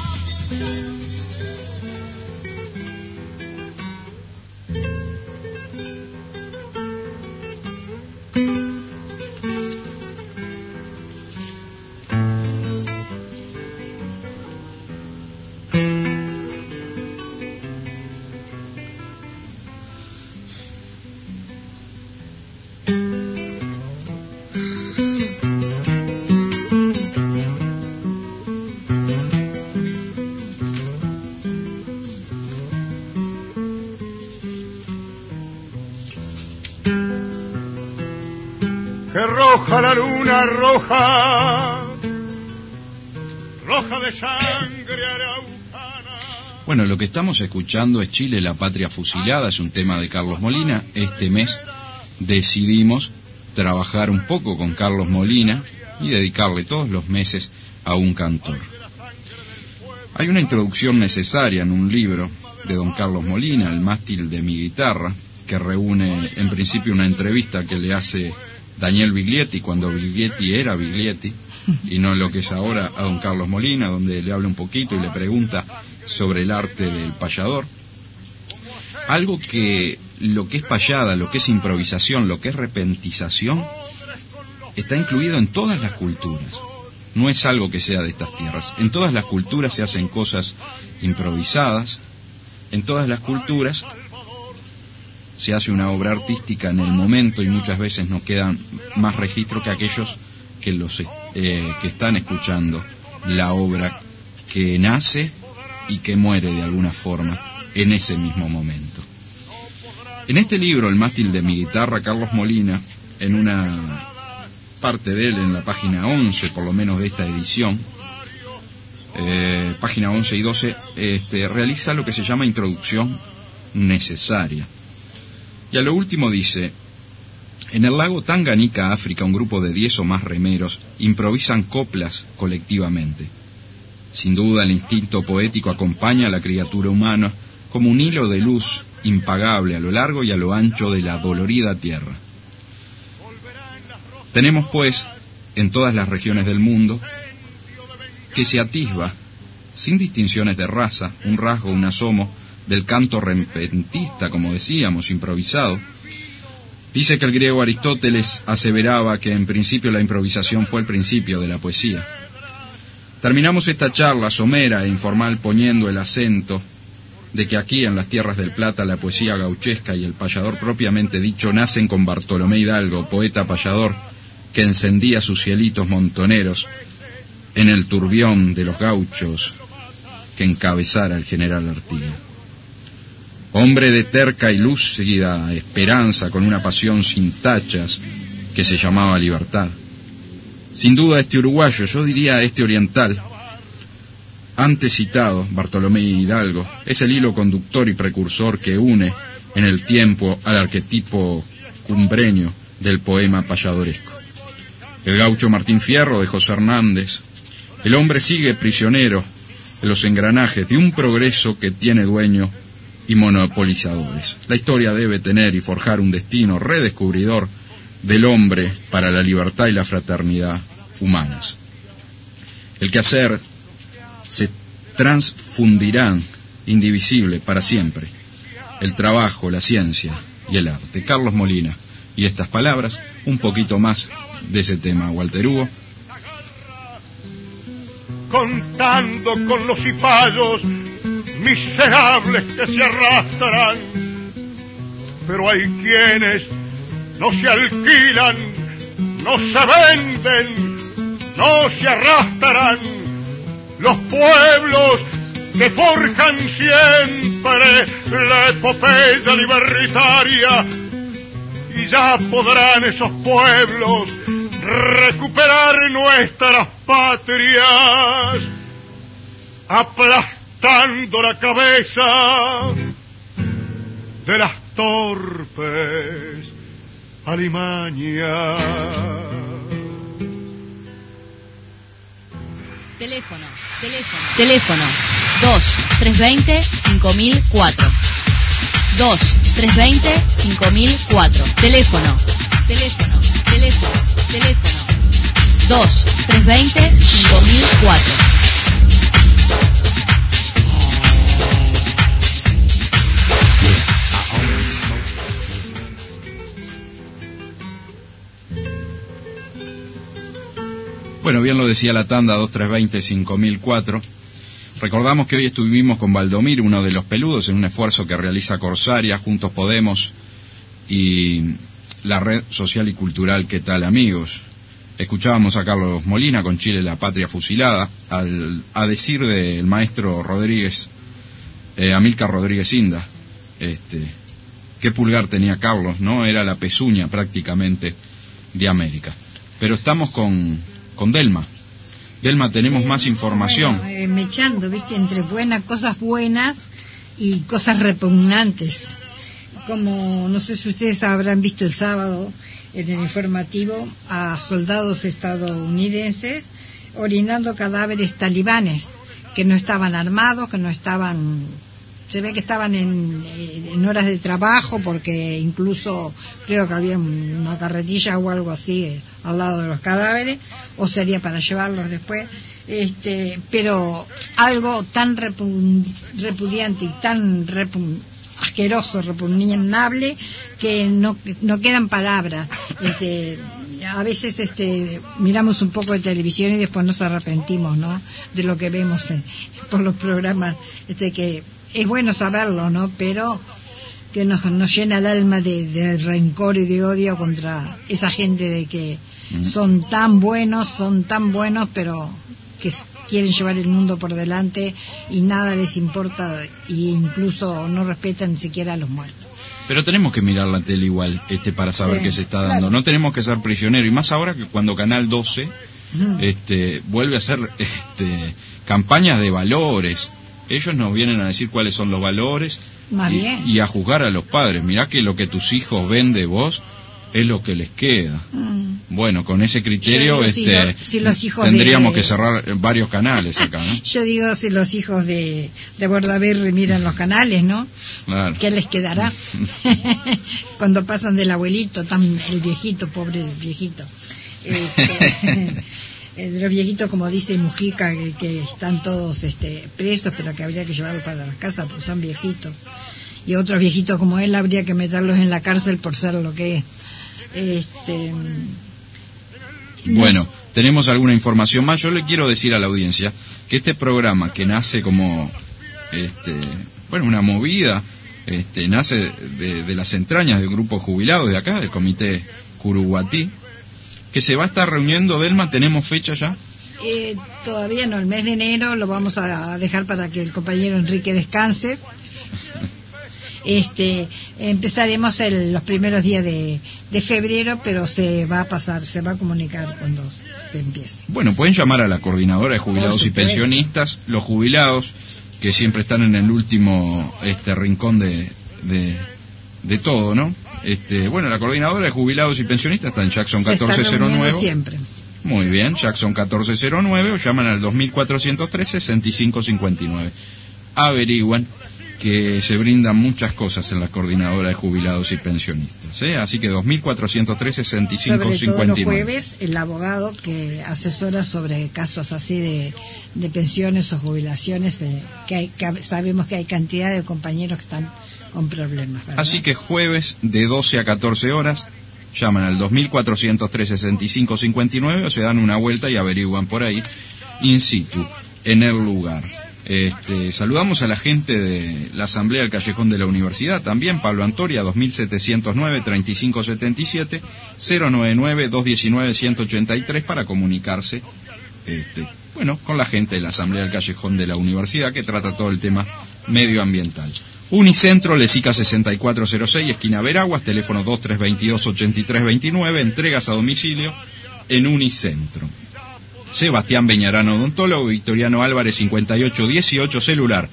Que roja la luna, roja, roja de sangre araucana. Bueno, lo que estamos escuchando es Chile, la patria fusilada, es un tema de Carlos Molina. Este mes decidimos trabajar un poco con Carlos Molina y dedicarle todos los meses a un cantor. Hay una introducción necesaria en un libro de don Carlos Molina, El mástil de mi guitarra, que reúne en principio una entrevista que le hace Daniel Biglietti, cuando Biglietti era Biglietti, y no lo que es ahora, a don Carlos Molina, donde le habla un poquito y le pregunta sobre el arte del payador. Algo que lo que es payada, lo que es improvisación, lo que es repentización, está incluido en todas las culturas. No es algo que sea de estas tierras. En todas las culturas se hacen cosas improvisadas, en todas las culturas se hace una obra artística en el momento y muchas veces no quedan más registro que aquellos que que están escuchando la obra que nace y que muere de alguna forma en ese mismo momento. En este libro, El mástil de mi guitarra, Carlos Molina, en una parte de él, en la página 11, por lo menos de esta edición, página 11 y 12, realiza lo que se llama introducción necesaria. Y a lo último dice: en el lago Tanganica, África, un grupo de 10 o más remeros improvisan coplas colectivamente. Sin duda el instinto poético acompaña a la criatura humana como un hilo de luz impagable a lo largo y a lo ancho de la dolorida tierra. Tenemos pues, en todas las regiones del mundo, que se atisba, sin distinciones de raza, un rasgo, un asomo del canto repentista, como decíamos, improvisado. Dice que el griego Aristóteles aseveraba que en principio la improvisación fue el principio de la poesía. Terminamos esta charla somera e informal poniendo el acento de que aquí en las tierras del Plata la poesía gauchesca y el payador propiamente dicho nacen con Bartolomé Hidalgo, poeta payador, que encendía sus cielitos montoneros en el turbión de los gauchos que encabezara el general Artigas. Hombre de terca y lúcida esperanza con una pasión sin tachas que se llamaba libertad. Sin duda este uruguayo, yo diría este oriental, antes citado, Bartolomé Hidalgo, es el hilo conductor y precursor que une en el tiempo al arquetipo cumbreño del poema payadoresco. El gaucho Martín Fierro de José Hernández, el hombre sigue prisionero en los engranajes de un progreso que tiene dueño y monopolizadores. La historia debe tener y forjar un destino redescubridor del hombre para la libertad y la fraternidad humanas. El quehacer se transfundirán indivisible para siempre el trabajo, la ciencia y el arte. Carlos Molina, y estas palabras, un poquito más de ese tema. Walter Hugo. Contando con los cipayos miserables que se arrastran, pero hay quienes no se alquilan, no se venden, no se arrastran. Los pueblos que forjan siempre la epopeya libertaria, y ya podrán esos pueblos recuperar nuestras patrias, aplastando la cabeza de las torpes alimañas. Teléfono 2-320-5004. 2-320-5004. Teléfono 2-320-5004. Bueno, bien lo decía la tanda, 2-320-5004. Recordamos que hoy estuvimos con Valdomir, uno de los peludos, en un esfuerzo que realiza Corsaria, Juntos Podemos y la red social y cultural ¿Qué tal, amigos? Escuchábamos a Carlos Molina con Chile, la patria fusilada, a decir del maestro Rodríguez, Amílcar Rodríguez Inda. Qué pulgar tenía Carlos, ¿no? Era la pezuña prácticamente de América. Pero estamos con Delma. Delma, tenemos más información. Bueno, mechando, ¿viste? Entre cosas buenas y cosas repugnantes. Como, no sé si ustedes habrán visto el sábado en el informativo a soldados estadounidenses orinando cadáveres talibanes que no estaban armados, que no estaban... Se ve que estaban en horas de trabajo, porque incluso creo que había una carretilla o algo así al lado de los cadáveres, o sería para llevarlos después. Pero algo tan repudiante y tan asqueroso, repugnable, que no quedan palabras. A veces miramos un poco de televisión y después nos arrepentimos, ¿no?, de lo que vemos por los programas, que es bueno saberlo, ¿no?, pero que nos llena el alma de rencor y de odio contra esa gente de que son tan buenos, pero que quieren llevar el mundo por delante y nada les importa, e incluso no respetan ni siquiera a los muertos. Pero tenemos que mirar la tele igual, para saber qué se está dando. Claro. No tenemos que ser prisioneros, y más ahora que cuando Canal 12 vuelve a hacer campañas de valores. Ellos nos vienen a decir cuáles son los valores y a juzgar a los padres. Mirá que lo que tus hijos ven de vos es lo que les queda. Bueno, con ese criterio si los hijos tendríamos que cerrar varios canales acá, ¿no? Yo digo, si los hijos de Bordaberry miran los canales, ¿no? Claro. ¿Qué les quedará? Cuando pasan del abuelito, el viejito, pobre viejito. De los viejitos, como dice Mujica, que están todos presos, pero que habría que llevarlos para la casa porque son viejitos. Y otros viejitos como él habría que meterlos en la cárcel por ser lo que es. Bueno, tenemos alguna información más. Yo le quiero decir a la audiencia que este programa, que nace como bueno, una movida, nace de las entrañas del grupo jubilado de acá, del comité Curuguatí, que se va a estar reuniendo. Delma, ¿tenemos fecha ya? Todavía no, el mes de enero lo vamos a dejar para que el compañero Enrique descanse. Empezaremos los primeros días de febrero, pero se va a comunicar cuando se empiece. Bueno, pueden llamar a la coordinadora de jubilados y pensionistas, los jubilados que siempre están en el último rincón de todo, ¿no? Bueno, la coordinadora de jubilados y pensionistas está en Jackson 1409. Siempre. Muy bien, Jackson 1409, o llaman al 2403-6559. Averiguan que se brindan muchas cosas en la coordinadora de jubilados y pensionistas, así que 2403-6559. Sobre todo los jueves, el abogado que asesora sobre casos así de pensiones o jubilaciones, que sabemos que hay cantidad de compañeros que están con problemas, ¿verdad? Así que jueves de 12 a 14 horas, llaman al 2403-6559 o se dan una vuelta y averiguan por ahí, in situ, en el lugar. Saludamos a la gente de la Asamblea del Callejón de la Universidad, también Pablo Antoria, 2709-3577, 099-219-183 para comunicarse, con la gente de la Asamblea del Callejón de la Universidad, que trata todo el tema medioambiental. Unicentro, Lesica 6406, esquina Veraguas, teléfono 2322-8329, entregas a domicilio en Unicentro. Sebastián Beñarán, odontólogo, Victoriano Álvarez 5818, celular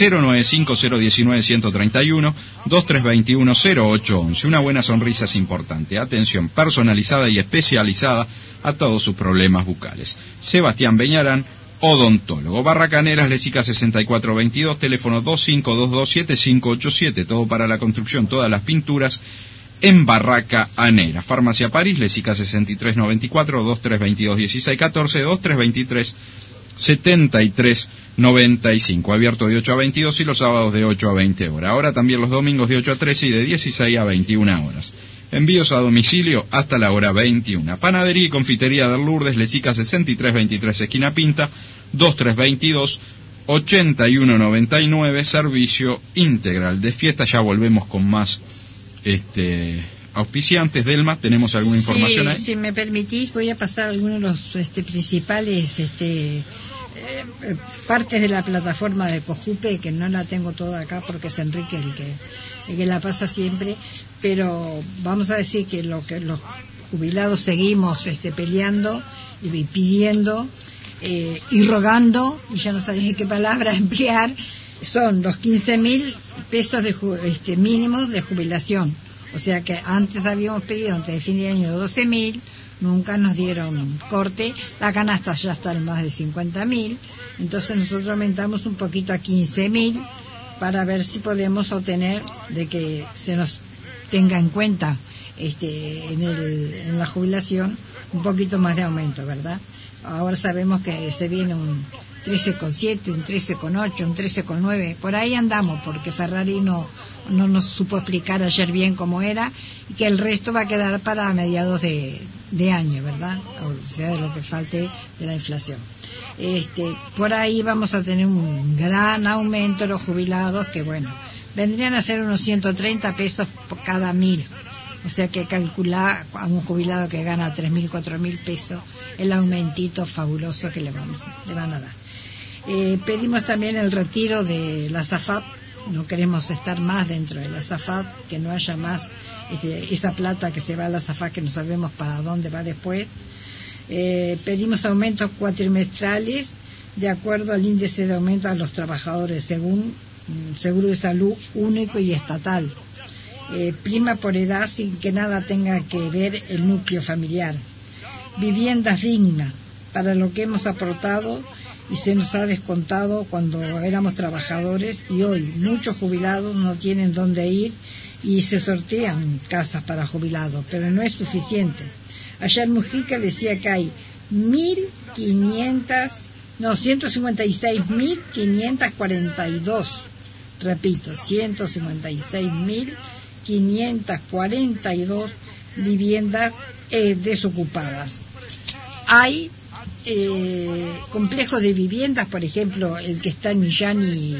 095-019-131, 2321-0811. Una buena sonrisa es importante. Atención personalizada y especializada a todos sus problemas bucales. Sebastián Beñarán, odontólogo. Barracaneras, Lesica 6422, teléfono 2522-7587. Todo para la construcción, todas las pinturas en Barraca Anera. Farmacia París, Lesica 6394, 2322-1614, 2373-95. Abierto de 8 a 22 y los sábados de 8 a 20 horas. Ahora también los domingos de 8 a 13 y de 16 a 21 horas. Envíos a domicilio hasta la hora 21. Panadería y confitería del Lourdes, Lesica 6323, esquina Pinta, 2322-8199. Servicio integral de fiesta. Ya volvemos con más auspiciantes. Delma, ¿tenemos alguna información ahí? Si me permitís, voy a pasar algunos de los principales partes de la plataforma de Cojupe, que no la tengo toda acá porque es Enrique el que la pasa siempre, pero vamos a decir que lo que los jubilados seguimos peleando y pidiendo y rogando, y ya no sabía qué palabra emplear, son los 15.000 pesos mínimos de jubilación. O sea que antes habíamos pedido, antes de fin de año, 12.000, nunca nos dieron corte, la canasta ya está en más de 50.000, entonces nosotros aumentamos un poquito a 15.000 para ver si podemos obtener de que se nos tenga en cuenta en la jubilación un poquito más de aumento, ¿verdad? Ahora sabemos que se viene un 13,7, un 13,8, un 13,9, por ahí andamos, porque Ferrari no nos supo explicar ayer bien cómo era, y que el resto va a quedar para mediados de año, ¿verdad? O sea, de lo que falte de la inflación. Por ahí vamos a tener un gran aumento de los jubilados, que bueno, vendrían a ser unos 130 pesos por cada 1.000. O sea que calcula a un jubilado que gana 3.000, 4.000 pesos el aumentito fabuloso que le van a dar. Pedimos también el retiro de la SAFAP. No queremos estar más dentro de la SAFAP, que no haya más esa plata que se va a la SAFAP, que no sabemos para dónde va después. Pedimos aumentos cuatrimestrales de acuerdo al índice de aumento a los trabajadores según seguro de salud único y estatal. Prima por edad sin que nada tenga que ver el núcleo familiar. Viviendas dignas para lo que hemos aportado y se nos ha descontado cuando éramos trabajadores, y hoy muchos jubilados no tienen dónde ir y se sortean casas para jubilados, pero no es suficiente. Allá en Mujica decía que hay 156.542, repito, 156.542 viviendas desocupadas. Hay complejos de viviendas, por ejemplo, el que está en Millán y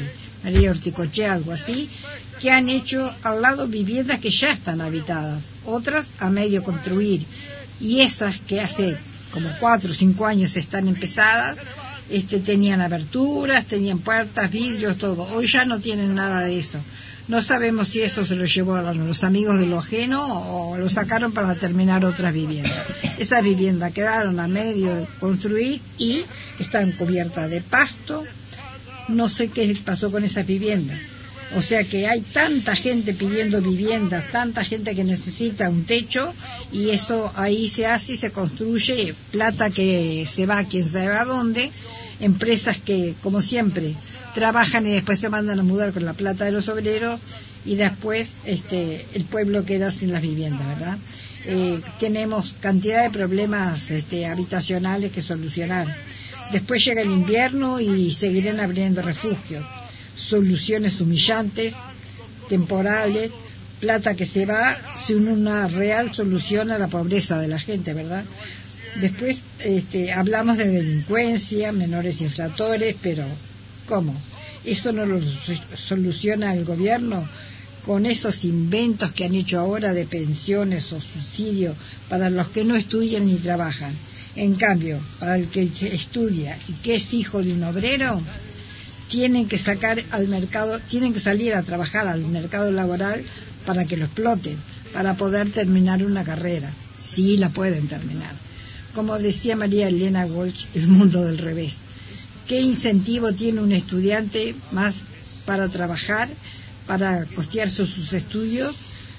María Horticochea, algo así, que han hecho al lado viviendas que ya están habitadas, otras a medio construir, y esas que hace como 4 o 5 años están empezadas, tenían aberturas, tenían puertas, vidrios, todo. Hoy ya no tienen nada de eso. No sabemos si eso se lo llevó a los amigos de lo ajeno o lo sacaron para terminar otras viviendas. Esas viviendas quedaron a medio de construir y están cubiertas de pasto. No sé qué pasó con esas viviendas. O sea que hay tanta gente pidiendo viviendas, tanta gente que necesita un techo, y eso ahí se hace y se construye, plata que se va a quién sabe a dónde, empresas que, como siempre, trabajan y después se mandan a mudar con la plata de los obreros, y después el pueblo queda sin las viviendas, ¿verdad? Tenemos cantidad de problemas habitacionales que solucionar. Después llega el invierno y seguirán abriendo refugios. Soluciones humillantes, temporales, plata que se va sin una real solución a la pobreza de la gente, ¿verdad? Después hablamos de delincuencia, menores infractores, pero ¿cómo? ¿Eso no lo soluciona el gobierno con esos inventos que han hecho ahora de pensiones o subsidios para los que no estudian ni trabajan? En cambio, para el que estudia y que es hijo de un obrero, tienen que sacar al mercado, tienen que salir a trabajar al mercado laboral para que lo exploten, para poder terminar una carrera. Sí la pueden terminar. Como decía María Elena Walsh, el mundo del revés. ¿Qué incentivo tiene un estudiante más para trabajar, para costearse sus estudios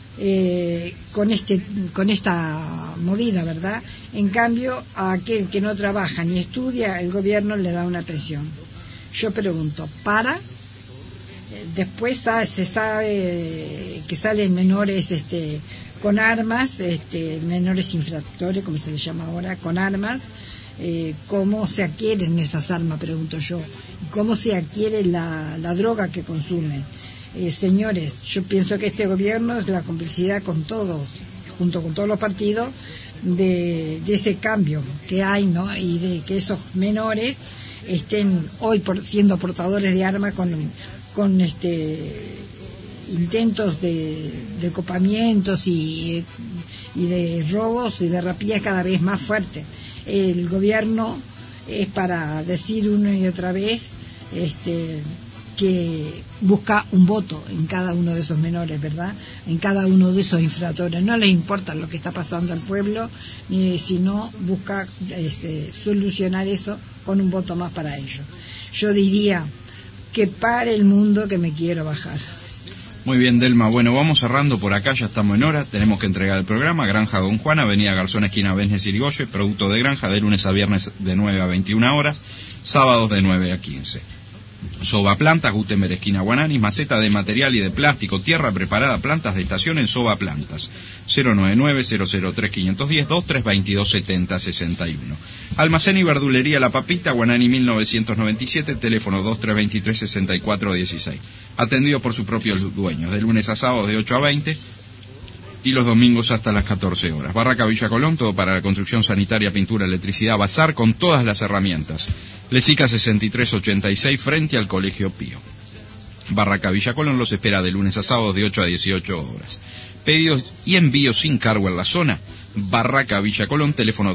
con esta movida, ¿verdad? En cambio, a aquel que no trabaja ni estudia, el gobierno le da una pensión. Yo pregunto, después se sabe que salen menores con armas, menores infractores, como se les llama ahora, con armas. ¿Cómo se adquieren esas armas, pregunto yo? ¿Cómo se adquiere la droga que consumen? Señores, yo pienso que este gobierno es la complicidad con todos, junto con todos los partidos, de ese cambio que hay, ¿no? Y de que esos menores estén hoy siendo portadores de armas con intentos de copamientos y de robos y de rapiñas cada vez más fuertes. El gobierno es para decir una y otra vez que busca un voto en cada uno de esos menores, ¿verdad? En cada uno de esos infractores. No les importa lo que está pasando al pueblo, sino busca solucionar eso con un voto más para ellos. Yo diría que pare el mundo, que me quiero bajar. Muy bien, Delma. Bueno, vamos cerrando por acá, ya estamos en hora. Tenemos que entregar el programa. Granja Don Juan, Avenida Garzón, esquina Benjes Irigoyen, producto de granja, de lunes a viernes de 9 a 21 horas, sábados de 9 a 15. Soba Plantas, Gutenberg, esquina Guanani, maceta de material y de plástico, tierra preparada, plantas de estación en Soba Plantas. 099-003-510, 2322-7061. Almacén y verdulería La Papita, Guanani 1997, teléfono 2323-6416. Atendido por sus propios dueños, de lunes a sábados de 8 a 20 y los domingos hasta las 14 horas. Barraca Villa Colón, todo para la construcción sanitaria, pintura, electricidad, bazar, con todas las herramientas. Lesica 6386, frente al Colegio Pío. Barraca Villa Colón los espera de lunes a sábados de 8 a 18 horas. Pedidos y envíos sin cargo en la zona. Barraca Villa Colón, teléfono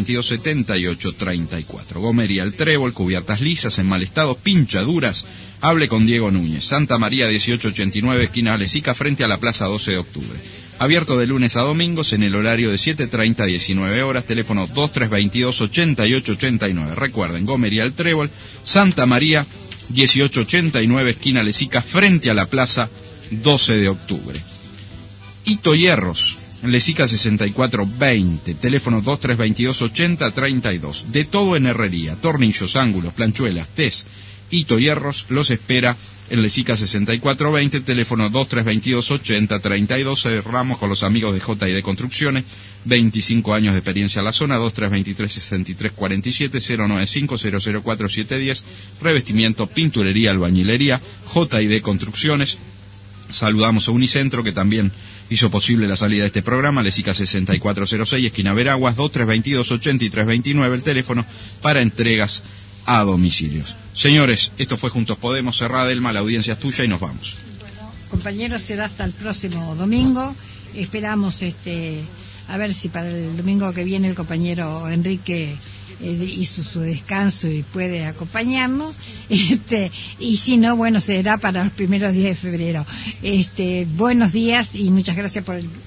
2322-7834. Gomería El Trébol, cubiertas lisas en mal estado, pinchaduras. Hable con Diego Núñez. Santa María 1889, esquina Lesica, frente a la Plaza 12 de Octubre. Abierto de lunes a domingos en el horario de 7:30 a 19 horas, teléfono 2322-8889. Recuerden, Gomería El Trébol, Santa María 1889, esquina Lesica, frente a la Plaza 12 de Octubre. Hito Hierros, Lesica 6420, teléfono 2322-8032. De todo en herrería, tornillos, ángulos, planchuelas, test. Hito Hierros los espera en Lesica 6420, teléfono 2322-8032. Cerramos con los amigos de J&D Construcciones, 25 años de experiencia en la zona, 2323-6347, 095-004-710. Revestimiento, pinturería, albañilería, J&D Construcciones. Saludamos a Unicentro, que también hizo posible la salida de este programa. Lesica 6406, esquina Veraguas, 2322-8329, el teléfono para entregas a domicilios. Señores, esto fue Juntos Podemos. Cerrá, Delma, la audiencia es tuya y nos vamos. Compañeros, será hasta el próximo domingo. Esperamos a ver si para el domingo que viene el compañero Enrique hizo su descanso y puede acompañarnos, y si no, bueno, será para los primeros días de febrero. Buenos días y muchas gracias por escuchar.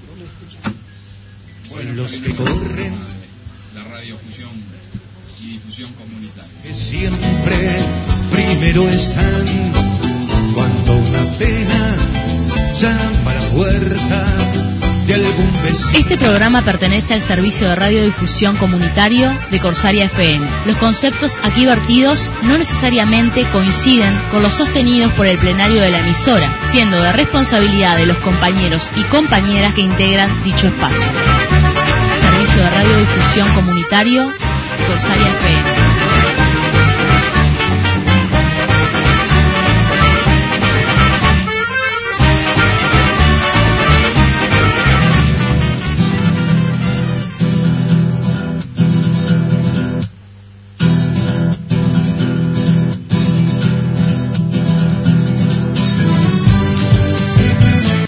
Bueno, los que corren, la radiofusión y difusión comunitaria, que siempre primero están, cuando una pena llama a la puerta de algún vecino. Este programa pertenece al servicio de radiodifusión comunitario de Corsaria FM. Los conceptos aquí vertidos no necesariamente coinciden con los sostenidos por el plenario de la emisora, siendo de responsabilidad de los compañeros y compañeras que integran dicho espacio. Servicio de radiodifusión comunitario, Corsaria FM.